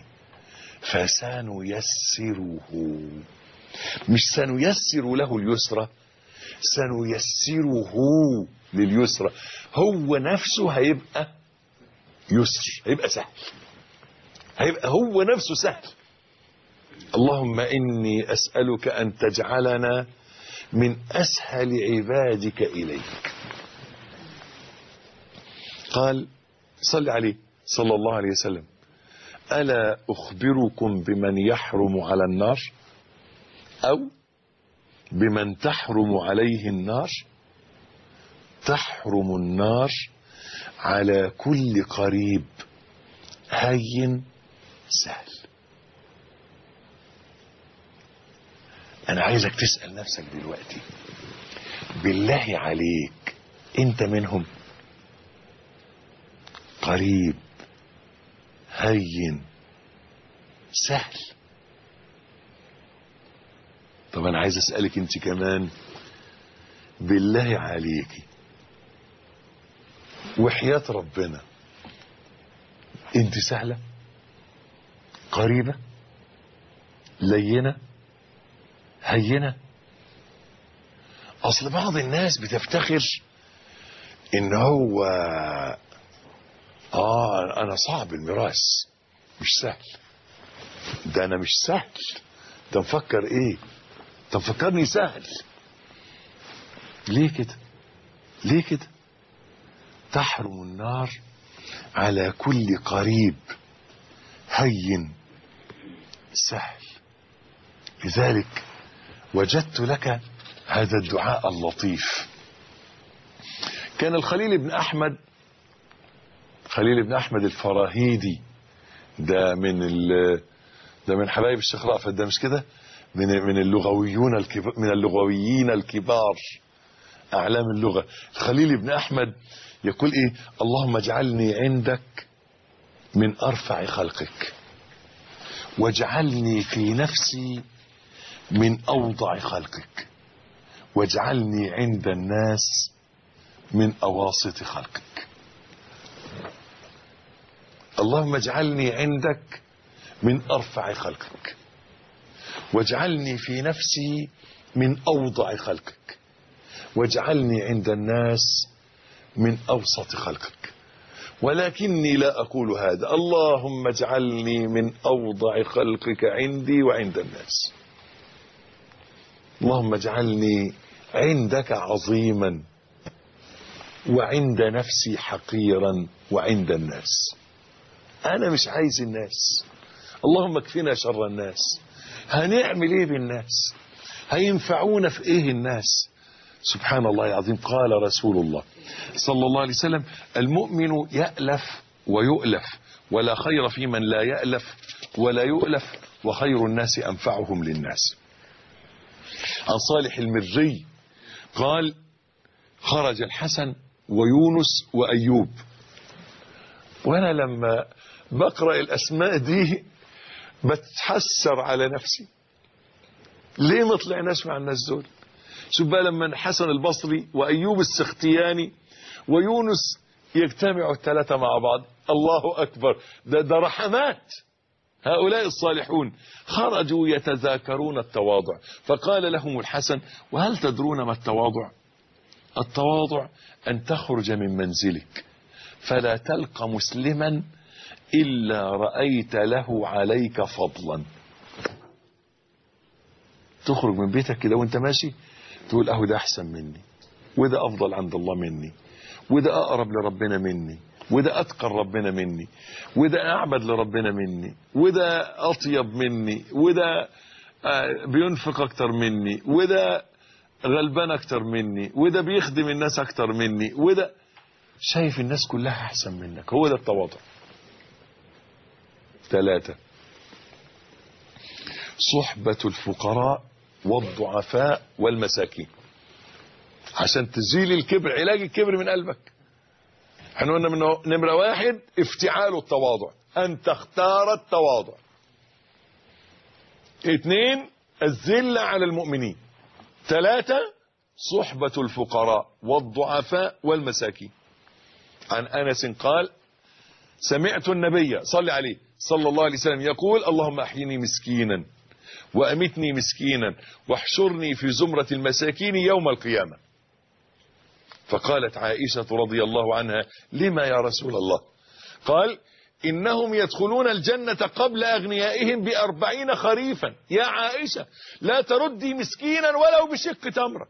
فسنيسره، مش سنيسر له اليسرى، سنيسره لليسرى. هو نفسه هيبقى يسر، هيبقى سهل، هيبقى هو نفسه سهل. اللهم إني أسألك أن تجعلنا من أسهل عبادك إليك. قال صل عليه صلى الله عليه وسلم: ألا أخبركم بمن يحرم على النار أو بمن تحرم عليه النار؟ تحرم النار على كل قريب هين سهل. أنا عايزك تسأل نفسك دلوقتي بالله عليك، أنت منهم؟ قريب هين سهل. طب أنا عايز أسألك أنت كمان بالله عليكي وحياة ربنا، أنت سهلة؟ قريبة؟ لينة؟ هينة؟ أصل بعض الناس بتفتخر إن هو انا صعب الميراث، مش سهل. ده انا مش سهل، ده مفكر ايه؟ ده مفكرني سهل. ليه كده؟ ليه كده؟ تحرم النار على كل قريب هين سهل. لذلك وجدت لك هذا الدعاء اللطيف. كان الخليل بن أحمد، خليل بن أحمد الفراهيدي، ده من حبايب الشيخ رأفت، ده مش كده؟ من اللغويون الكبار، من اللغويين الكبار، أعلام اللغة. الخليل بن أحمد يقول إيه؟ اللهم اجعلني عندك من أرفع خلقك، واجعلني في نفسي من أوضع خلقك، واجعلني عند الناس من أواسط خلقك. اللهم اجعلني عندك من أرفع خلقك، واجعلني في نفسي من أوضع خلقك، واجعلني عند الناس من أوسط خلقك. ولكني لا أقول هذا، اللهم اجعلني من أوضع خلقك عندي وعند الناس. اللهم اجعلني عندك عظيما، وعند نفسي حقيرا، وعند الناس. أنا مش عايز الناس، اللهم اكفنا شر الناس. هنعمل ايه بالناس؟ هينفعونا في ايه الناس؟ سبحان الله العظيم. قال رسول الله صلى الله عليه وسلم: المؤمن يألف ويؤلف، ولا خير في من لا يألف ولا يؤلف، وخير الناس أنفعهم للناس. عن صالح المري قال: خرج الحسن ويونس وأيوب. وأنا لما بقرأ الأسماء دي بتحسر على نفسي، ليه ما طلعناش مع الناس دول؟ شوف بقى لما الحسن البصري وأيوب السختياني ويونس يجتمعوا الثلاثة مع بعض، الله أكبر، ده رحمات. هؤلاء الصالحون خرجوا يتذاكرون التواضع، فقال لهم الحسن: وهل تدرون ما التواضع؟ التواضع أن تخرج من منزلك فلا تلقى مسلما إلا رأيت له عليك فضلا. تخرج من بيتك كده وانت ماشي تقول: اهو ده احسن مني، وده افضل عند الله مني، وده اقرب لربنا مني، وده اتقى ربنا مني، وده اعبد لربنا مني، وده اطيب مني، وده بينفق اكتر مني، وده غلبان اكتر مني، وده بيخدم الناس اكتر مني، وده شايف الناس كلها احسن منك. هو ده التواضع. 3: صحبة الفقراء والضعفاء والمساكين. عشان تزيل الكبر، علاج الكبر من قلبك. احنا قلنا منه نمرة 1 افتعال التواضع، ان تختار التواضع. 2 الذلة على المؤمنين. 3 صحبة الفقراء والضعفاء والمساكين. عن أنس قال: سمعت النبي صلى عليه صلى الله عليه وسلم يقول: اللهم احيني مسكينا وأمتني مسكينا واحشرني في زمرة المساكين يوم القيامة. فقالت عائشة رضي الله عنها: لما يا رسول الله؟ قال: إنهم يدخلون الجنة قبل أغنيائهم ب40 خريفا. يا عائشة لا تردي مسكينا ولو بشق تمرة.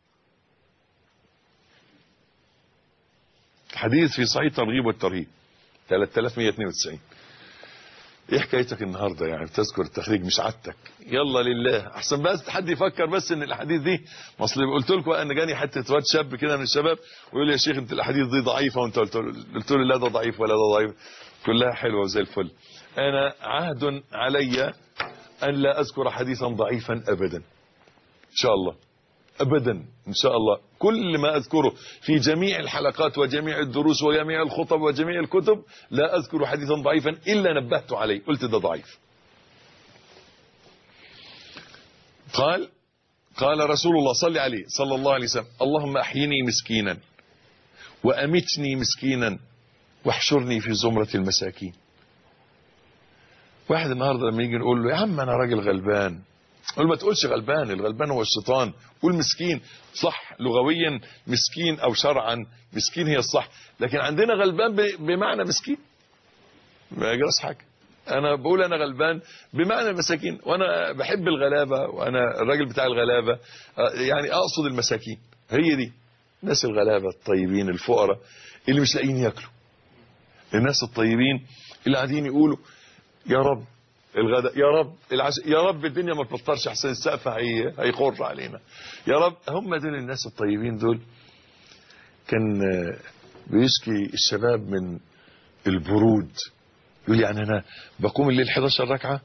حديث في صحيح الترغيب والترهيب 3192. ايه حكايتك النهارده؟ يعني بتذكر التخريج مش عادتك. يلا لله، احسن بس حد يفكر بس ان الاحاديث دي، اصل قلت لكم ان جاني حته واد شاب كده من الشباب ويقول لي: يا شيخ انت الاحاديث دي ضعيفه، وانت قلت له لا ده ضعيف ولا ده ضعيف، كلها حلوه وزي الفل. انا عهد علي ان لا اذكر حديثا ضعيفا ابدا ان شاء الله، ابدا ان شاء الله. كل ما اذكره في جميع الحلقات وجميع الدروس وجميع الخطب وجميع الكتب لا اذكر حديثا ضعيفا الا نبهت عليه، قلت ده ضعيف. قال رسول الله صلى عليه صلى الله عليه وسلم: اللهم احيني مسكينا وامتني مسكينا واحشرني في زمرة المساكين. واحد النهارده لما يجي نقول له: يا عم انا راجل غلبان، قول ما تقولش غلبان، الغلبان هو الشيطان. قول مسكين، صح لغويا مسكين او شرعا مسكين هي الصح، لكن عندنا غلبان بمعنى مسكين ما يجراش حاجه. انا بقول انا غلبان بمعنى المساكين، وانا بحب الغلابه، وانا الراجل بتاع الغلابه، يعني اقصد المساكين. هي دي الناس الغلابه الطيبين الفقراء اللي مش لاقيين ياكلوا، الناس الطيبين اللي قاعدين يقولوا يا رب الغداء، يا رب العشاء، يا رب الدنيا ما تمطرش احسن السقف هيخر علينا، يا رب. هم دول الناس الطيبين دول. كان بيشكي الشباب من البرود، يقول يعني انا بقوم الليل 11 ركعه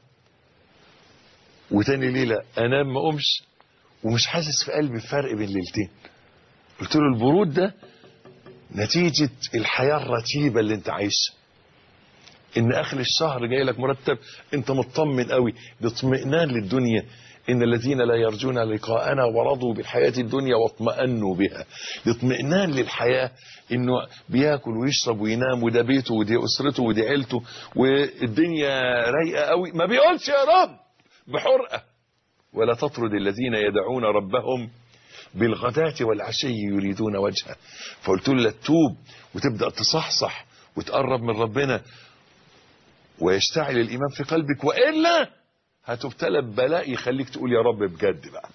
وتاني ليله انام ما اقومش ومش حاسس في قلبي بفرق بين ليلتين. قلت له البرود ده نتيجه الحياه الرتيبه اللي انت عايشها، ان اخر الشهر جاي لك مرتب انت مطمن قوي، باطمئنان للدنيا. ان الذين لا يرجون لقاءنا ورضوا بالحياه الدنيا واطمأنوا بها. الاطمئنان للحياه انه بياكل ويشرب وينام، وده بيته ودي اسرته ودي عيلته والدنيا رايقه قوي، ما بيقولش يا رب بحرقه. ولا تطرد الذين يدعون ربهم بالغداة والعشي يريدون وجهه. فقلت له لا تتوب وتبدا تصحصح وتقرب من ربنا ويشتعل الإيمان في قلبك، وإلا هتبتلى ببلاء يخليك تقول يا رب بجد بقى.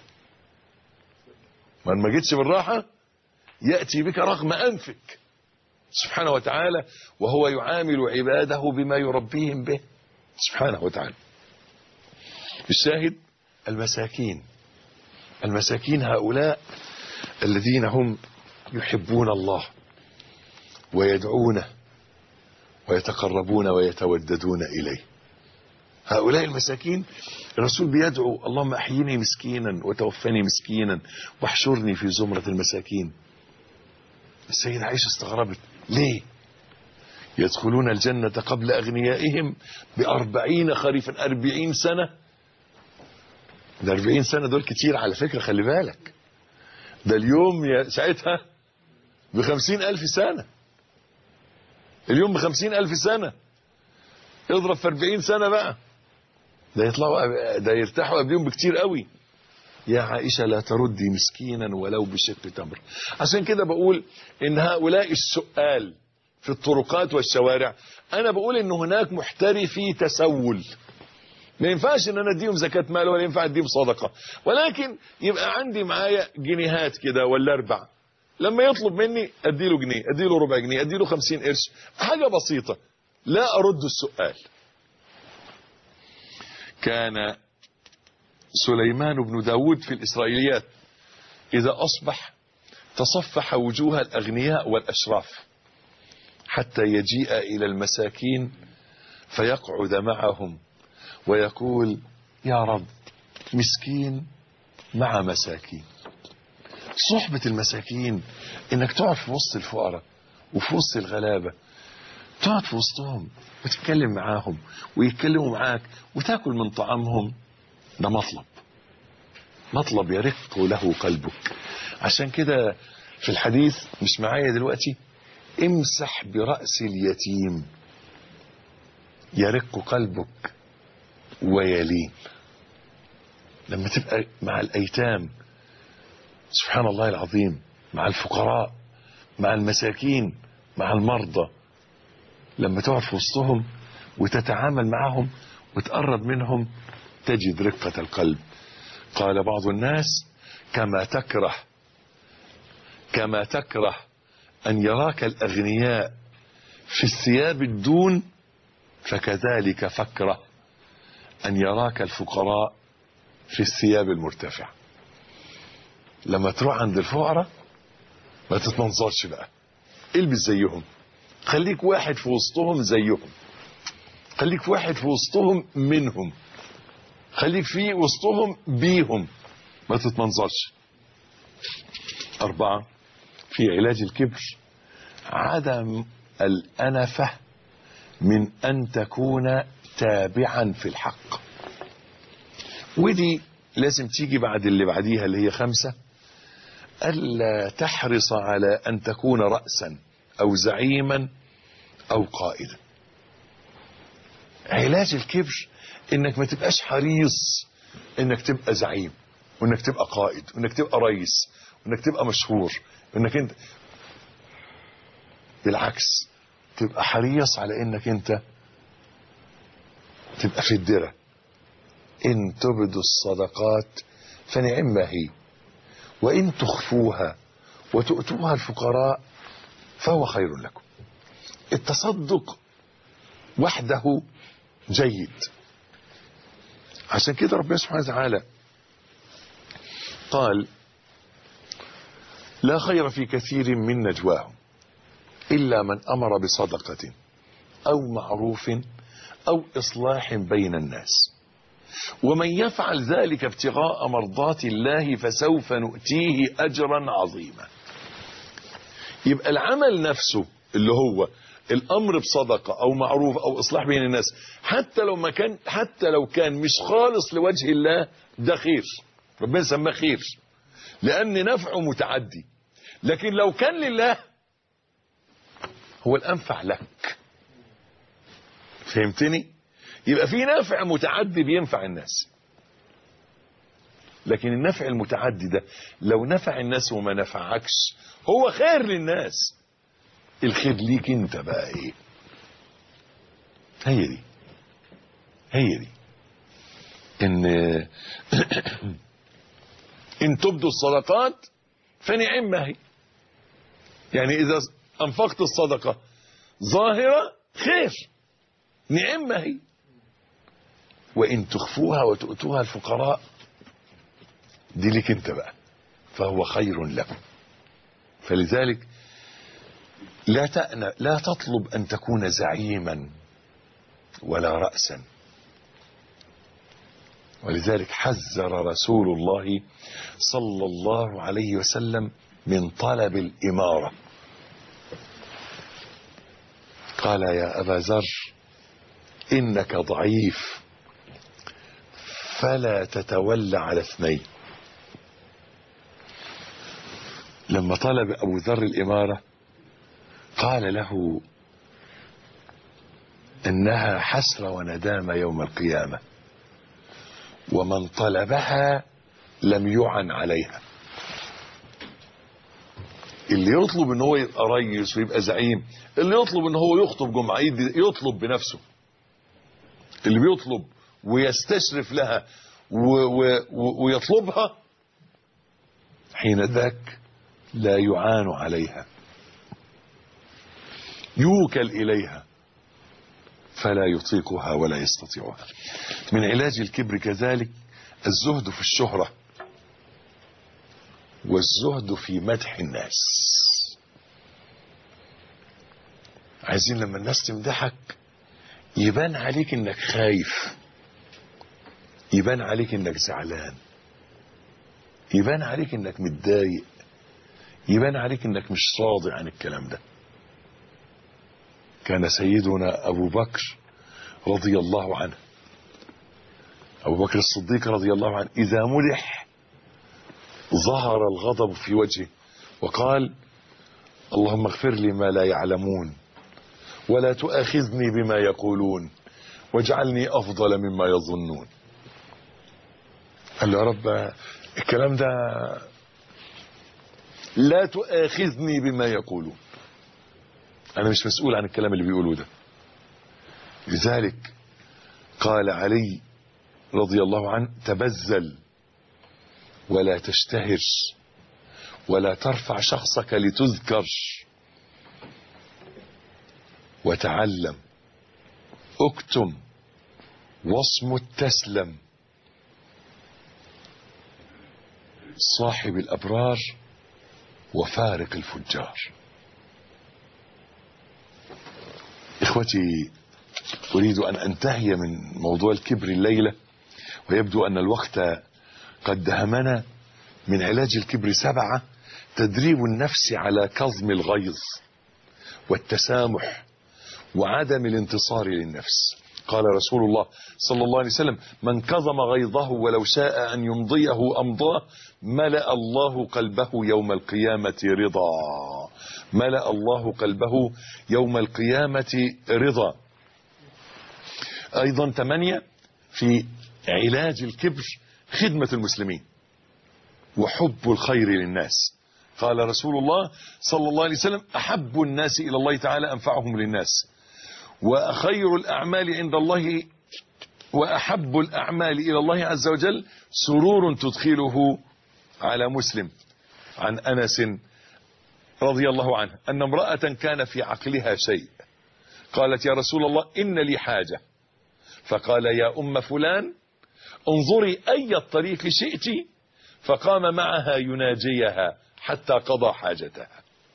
ما جيتش بالراحة يأتي بك رغم أنفك سبحانه وتعالى، وهو يعامل عباده بما يربيهم به سبحانه وتعالى. الشاهد المساكين، المساكين هؤلاء الذين هم يحبون الله ويدعونه ويتقربون ويتوددون إليه. هؤلاء المساكين الرسول بيدعو اللهم أحيني مسكينا وتوفني مسكينا واحشرني في زمرة المساكين. السيدة عائشة استغربت ليه؟ يدخلون الجنة قبل أغنيائهم ب40 خريفا، 40 سنة. ده 40 سنة دول كتير على فكرة، خلي بالك ده اليوم ساعتها ب50,000 سنة، اليوم ب50,000 سنة، اضرب في 40 سنة بقى، ده يطلعوا ده يرتاحوا قبلهم بكتير قوي. يا عائشة لا تردي مسكينا ولو بشق تمر. عشان كده بقول ان هؤلاء السؤال في الطرقات والشوارع، انا بقول ان هناك محترفي تسول، ما ينفعش ان انا اديهم زكاة مال ولا ينفع اديهم صدقة، ولكن يبقى عندي معايا جنيهات كده ولا 4، لما يطلب مني اديله جنيه، اديله ربع جنيه، اديله 50 قرش، حاجة بسيطة، لا ارد السؤال. كان سليمان بن داود في الإسرائيليات إذا أصبح تصفح وجوه الأغنياء والأشراف حتى يجيء إلى المساكين فيقعد معهم ويقول يا رب مسكين مع مساكين. صحبة المساكين انك تقعد في وسط الفقراء وفي وسط الغلابة، تقعد في وسطهم وتتكلم معاهم ويتكلموا معاك وتاكل من طعامهم، ده مطلب يرق له قلبك. عشان كده في الحديث مش معايا دلوقتي، امسح برأس اليتيم يرق قلبك ويلين. لما تبقى مع الأيتام سبحان الله العظيم، مع الفقراء، مع المساكين، مع المرضى، لما تقعد في وسطهم وتتعامل معهم وتقرب منهم تجد رقة القلب. قال بعض الناس كما تكره أن يراك الأغنياء في الثياب الدون، فكذلك فكره أن يراك الفقراء في الثياب المرتفعة. لما تروح عند الفقراء ما تتمنظرش بقى، البس زيهم، خليك واحد في وسطهم زيهم، خليك واحد في وسطهم منهم، خليك في وسطهم بيهم، ما تتمنظرش. 4 في علاج الكبر عدم الأنفة من أن تكون تابعا في الحق. ودي لازم تيجي بعد اللي بعديها اللي هي 5، ألا تحرص على أن تكون رأسا أو زعيما أو قائدا. علاج الكبر انك ما تبقاش حريص انك تبقى زعيم، وانك تبقى قائد، وانك تبقى رئيس، وانك تبقى مشهور، وانك انت بالعكس تبقى حريص على انك انت تبقى في الدرة. ان تبدوا الصدقات فنعما هي، وان تخفوها وتؤتوها الفقراء فهو خير لكم. التصدق وحده جيد. عشان كده ربنا سبحانه وتعالى قال: لا خير في كثير من نجواهم إلا من أمر بصدقة أو معروف أو إصلاح بين الناس، ومن يفعل ذلك ابتغاء مرضات الله فسوف نؤتيه أجرا عظيما. يبقى العمل نفسه اللي هو الأمر بصدقة أو معروف أو إصلاح بين الناس، حتى لو كان مش خالص لوجه الله، ده خير، ربنا سماه خير لأن نفعه متعدي. لكن لو كان لله هو الأنفع لك. فهمتني؟ يبقى في نفع متعدي بينفع الناس، لكن النفع المتعدي ده لو نفع الناس وما نفعكش هو خير للناس. الخير ليك انت بقى ايه؟ هي دي ان تبدوا الصدقات فنعما هي. يعني اذا انفقت الصدقة ظاهرة خير، نعما هي. وان تخفوها وتؤتوها الفقراء دي لك انت بقى فهو خير لكم. فلذلك لا تطلب ان تكون زعيما ولا رأسا. ولذلك حذر رسول الله صلى الله عليه وسلم من طلب الإمارة. قال: يا أبا ذر إنك ضعيف فلا تتولى على اثنين. لما طلب أبو ذر الإمارة قال له إنها حسرة وندامة يوم القيامة، ومن طلبها لم يعن عليها. اللي يطلب ان هو يبقى ريس ويبقى زعيم، اللي يطلب ان هو يخطب جمعة يطلب بنفسه، اللي بيطلب ويستشرف لها ويطلبها حين ذاك لا يعان عليها، يوكل إليها فلا يطيقها ولا يستطيعها. من علاج الكبر كذلك الزهد في الشهرة والزهد في مدح الناس. عايزين لما الناس تمدحك يبان عليك انك خايف، يبان عليك انك زعلان، يبان عليك انك متضايق، يبان عليك انك مش راضي عن الكلام ده. كان سيدنا أبو بكر رضي الله عنه، أبو بكر الصديق رضي الله عنه، إذا مدح ظهر الغضب في وجهه وقال: اللهم اغفر لي ما لا يعلمون ولا تؤاخذني بما يقولون واجعلني أفضل مما يظنون. قال له: يا رب الكلام ده لا تؤاخذني بما يقولون، أنا مش مسؤول عن الكلام اللي بيقولوه ده. لذلك قال علي رضي الله عنه: تبذل ولا تشتهر ولا ترفع شخصك لتذكر، وتعلم اكتم واصمت تسلم. صاحب الأبرار وفارق الفجار. إخوتي، أريد أن أنتهي من موضوع الكبر الليلة، ويبدو أن الوقت قد دهمنا. من علاج الكبر 7: تدريب النفس على كظم الغيظ والتسامح وعدم الانتصار للنفس. قال رسول الله صلى الله عليه وسلم: من كظم غيظه ولو شاء أن يمضيه أمضاه ملأ الله قلبه يوم القيامة رضا. ملأ الله قلبه يوم القيامة رضا. أيضا 8 في علاج الكبر: خدمة المسلمين وحب الخير للناس. قال رسول الله صلى الله عليه وسلم: أحب الناس إلى الله تعالى أنفعهم للناس، وخير الأعمال عند الله وأحب الأعمال إلى الله عز وجل سرور تدخله على مسلم. عن أنس رضي الله عنه أن امرأة كان في عقلها شيء، قالت: يا رسول الله إن لي حاجة. فقال: يا أم فلان انظري أي الطريق شئت، فقام معها يناجيها حتى قضى حاجتها.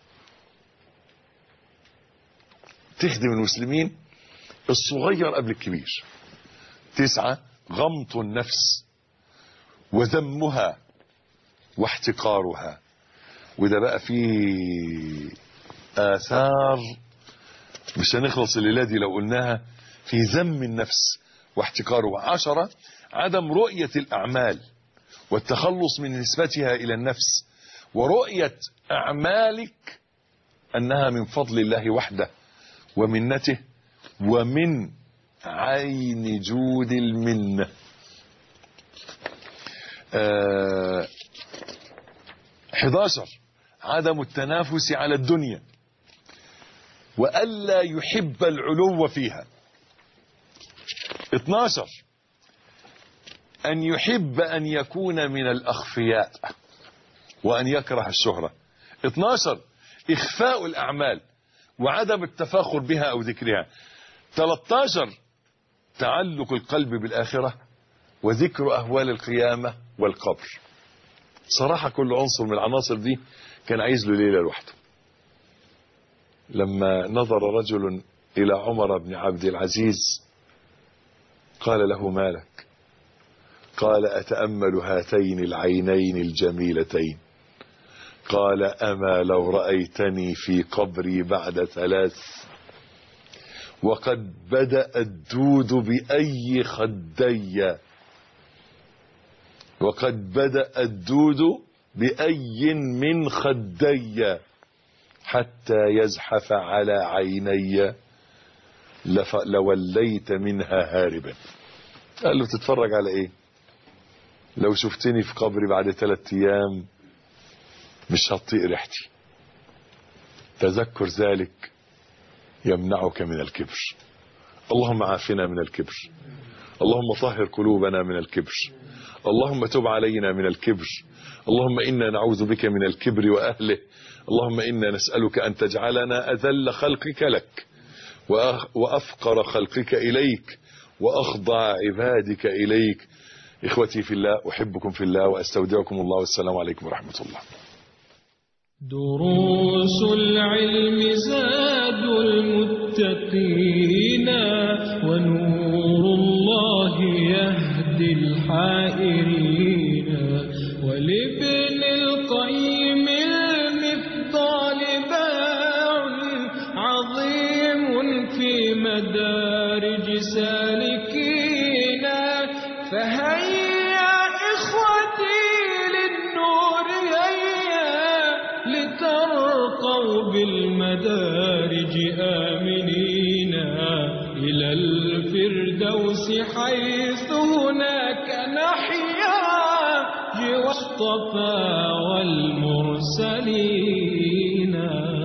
تخدم المسلمين الصغير قبل الكبير. 9 غمط النفس وذمها واحتقارها. وده بقى فيه آثار مش هنخلص الليلة دي لو قلناها في ذم النفس واحتقارها. 10 عدم رؤية الأعمال والتخلص من نسبتها إلى النفس، ورؤية أعمالك أنها من فضل الله وحده ومنته ومن عين جود المنة. 11 عدم التنافس على الدنيا وألا يحب العلو فيها. 12 أن يحب أن يكون من الأخفياء وأن يكره الشهرة. 12 إخفاء الأعمال وعدم التفاخر بها أو ذكرها. 13 تعلق القلب بالآخرة وذكر أهوال القيامة والقبر. صراحة كل عنصر من العناصر دي كان عايز له ليلة لوحده. لما نظر رجل إلى عمر بن عبد العزيز قال له: ما لك؟ قال: أتأمل هاتين العينين الجميلتين. قال: أما لو رأيتني في قبري بعد 3 وقد بدأ الدود بأي خدي، وقد بدأ الدود بأي من خدي حتى يزحف على عيني لوليت منها هاربا. قال له: تتفرج على ايه؟ لو شفتني في قبري بعد 3 أيام مش هتطيق ريحتي. تذكر ذلك يمنعك من الكبر. اللهم عافنا من الكبر، اللهم طهر قلوبنا من الكبر، اللهم تب علينا من الكبر، اللهم إنا نعوذ بك من الكبر وأهله، اللهم إنا نسألك أن تجعلنا أذل خلقك لك وأفقر خلقك إليك وأخضع عبادك إليك. إخوتي في الله، أحبكم في الله وأستودعكم الله، والسلام عليكم ورحمة الله. دروس العلم زاد المتقين ونور الله يهدي الحائرين. ولابن القيم المفضال باع عظيم في مدارج سالكين. فهيا إخوتي للنور هيا لترقوا بالمدارج آمنين إلى الفردوس حيث هناك نحيا جوى الصفا والمرسلين.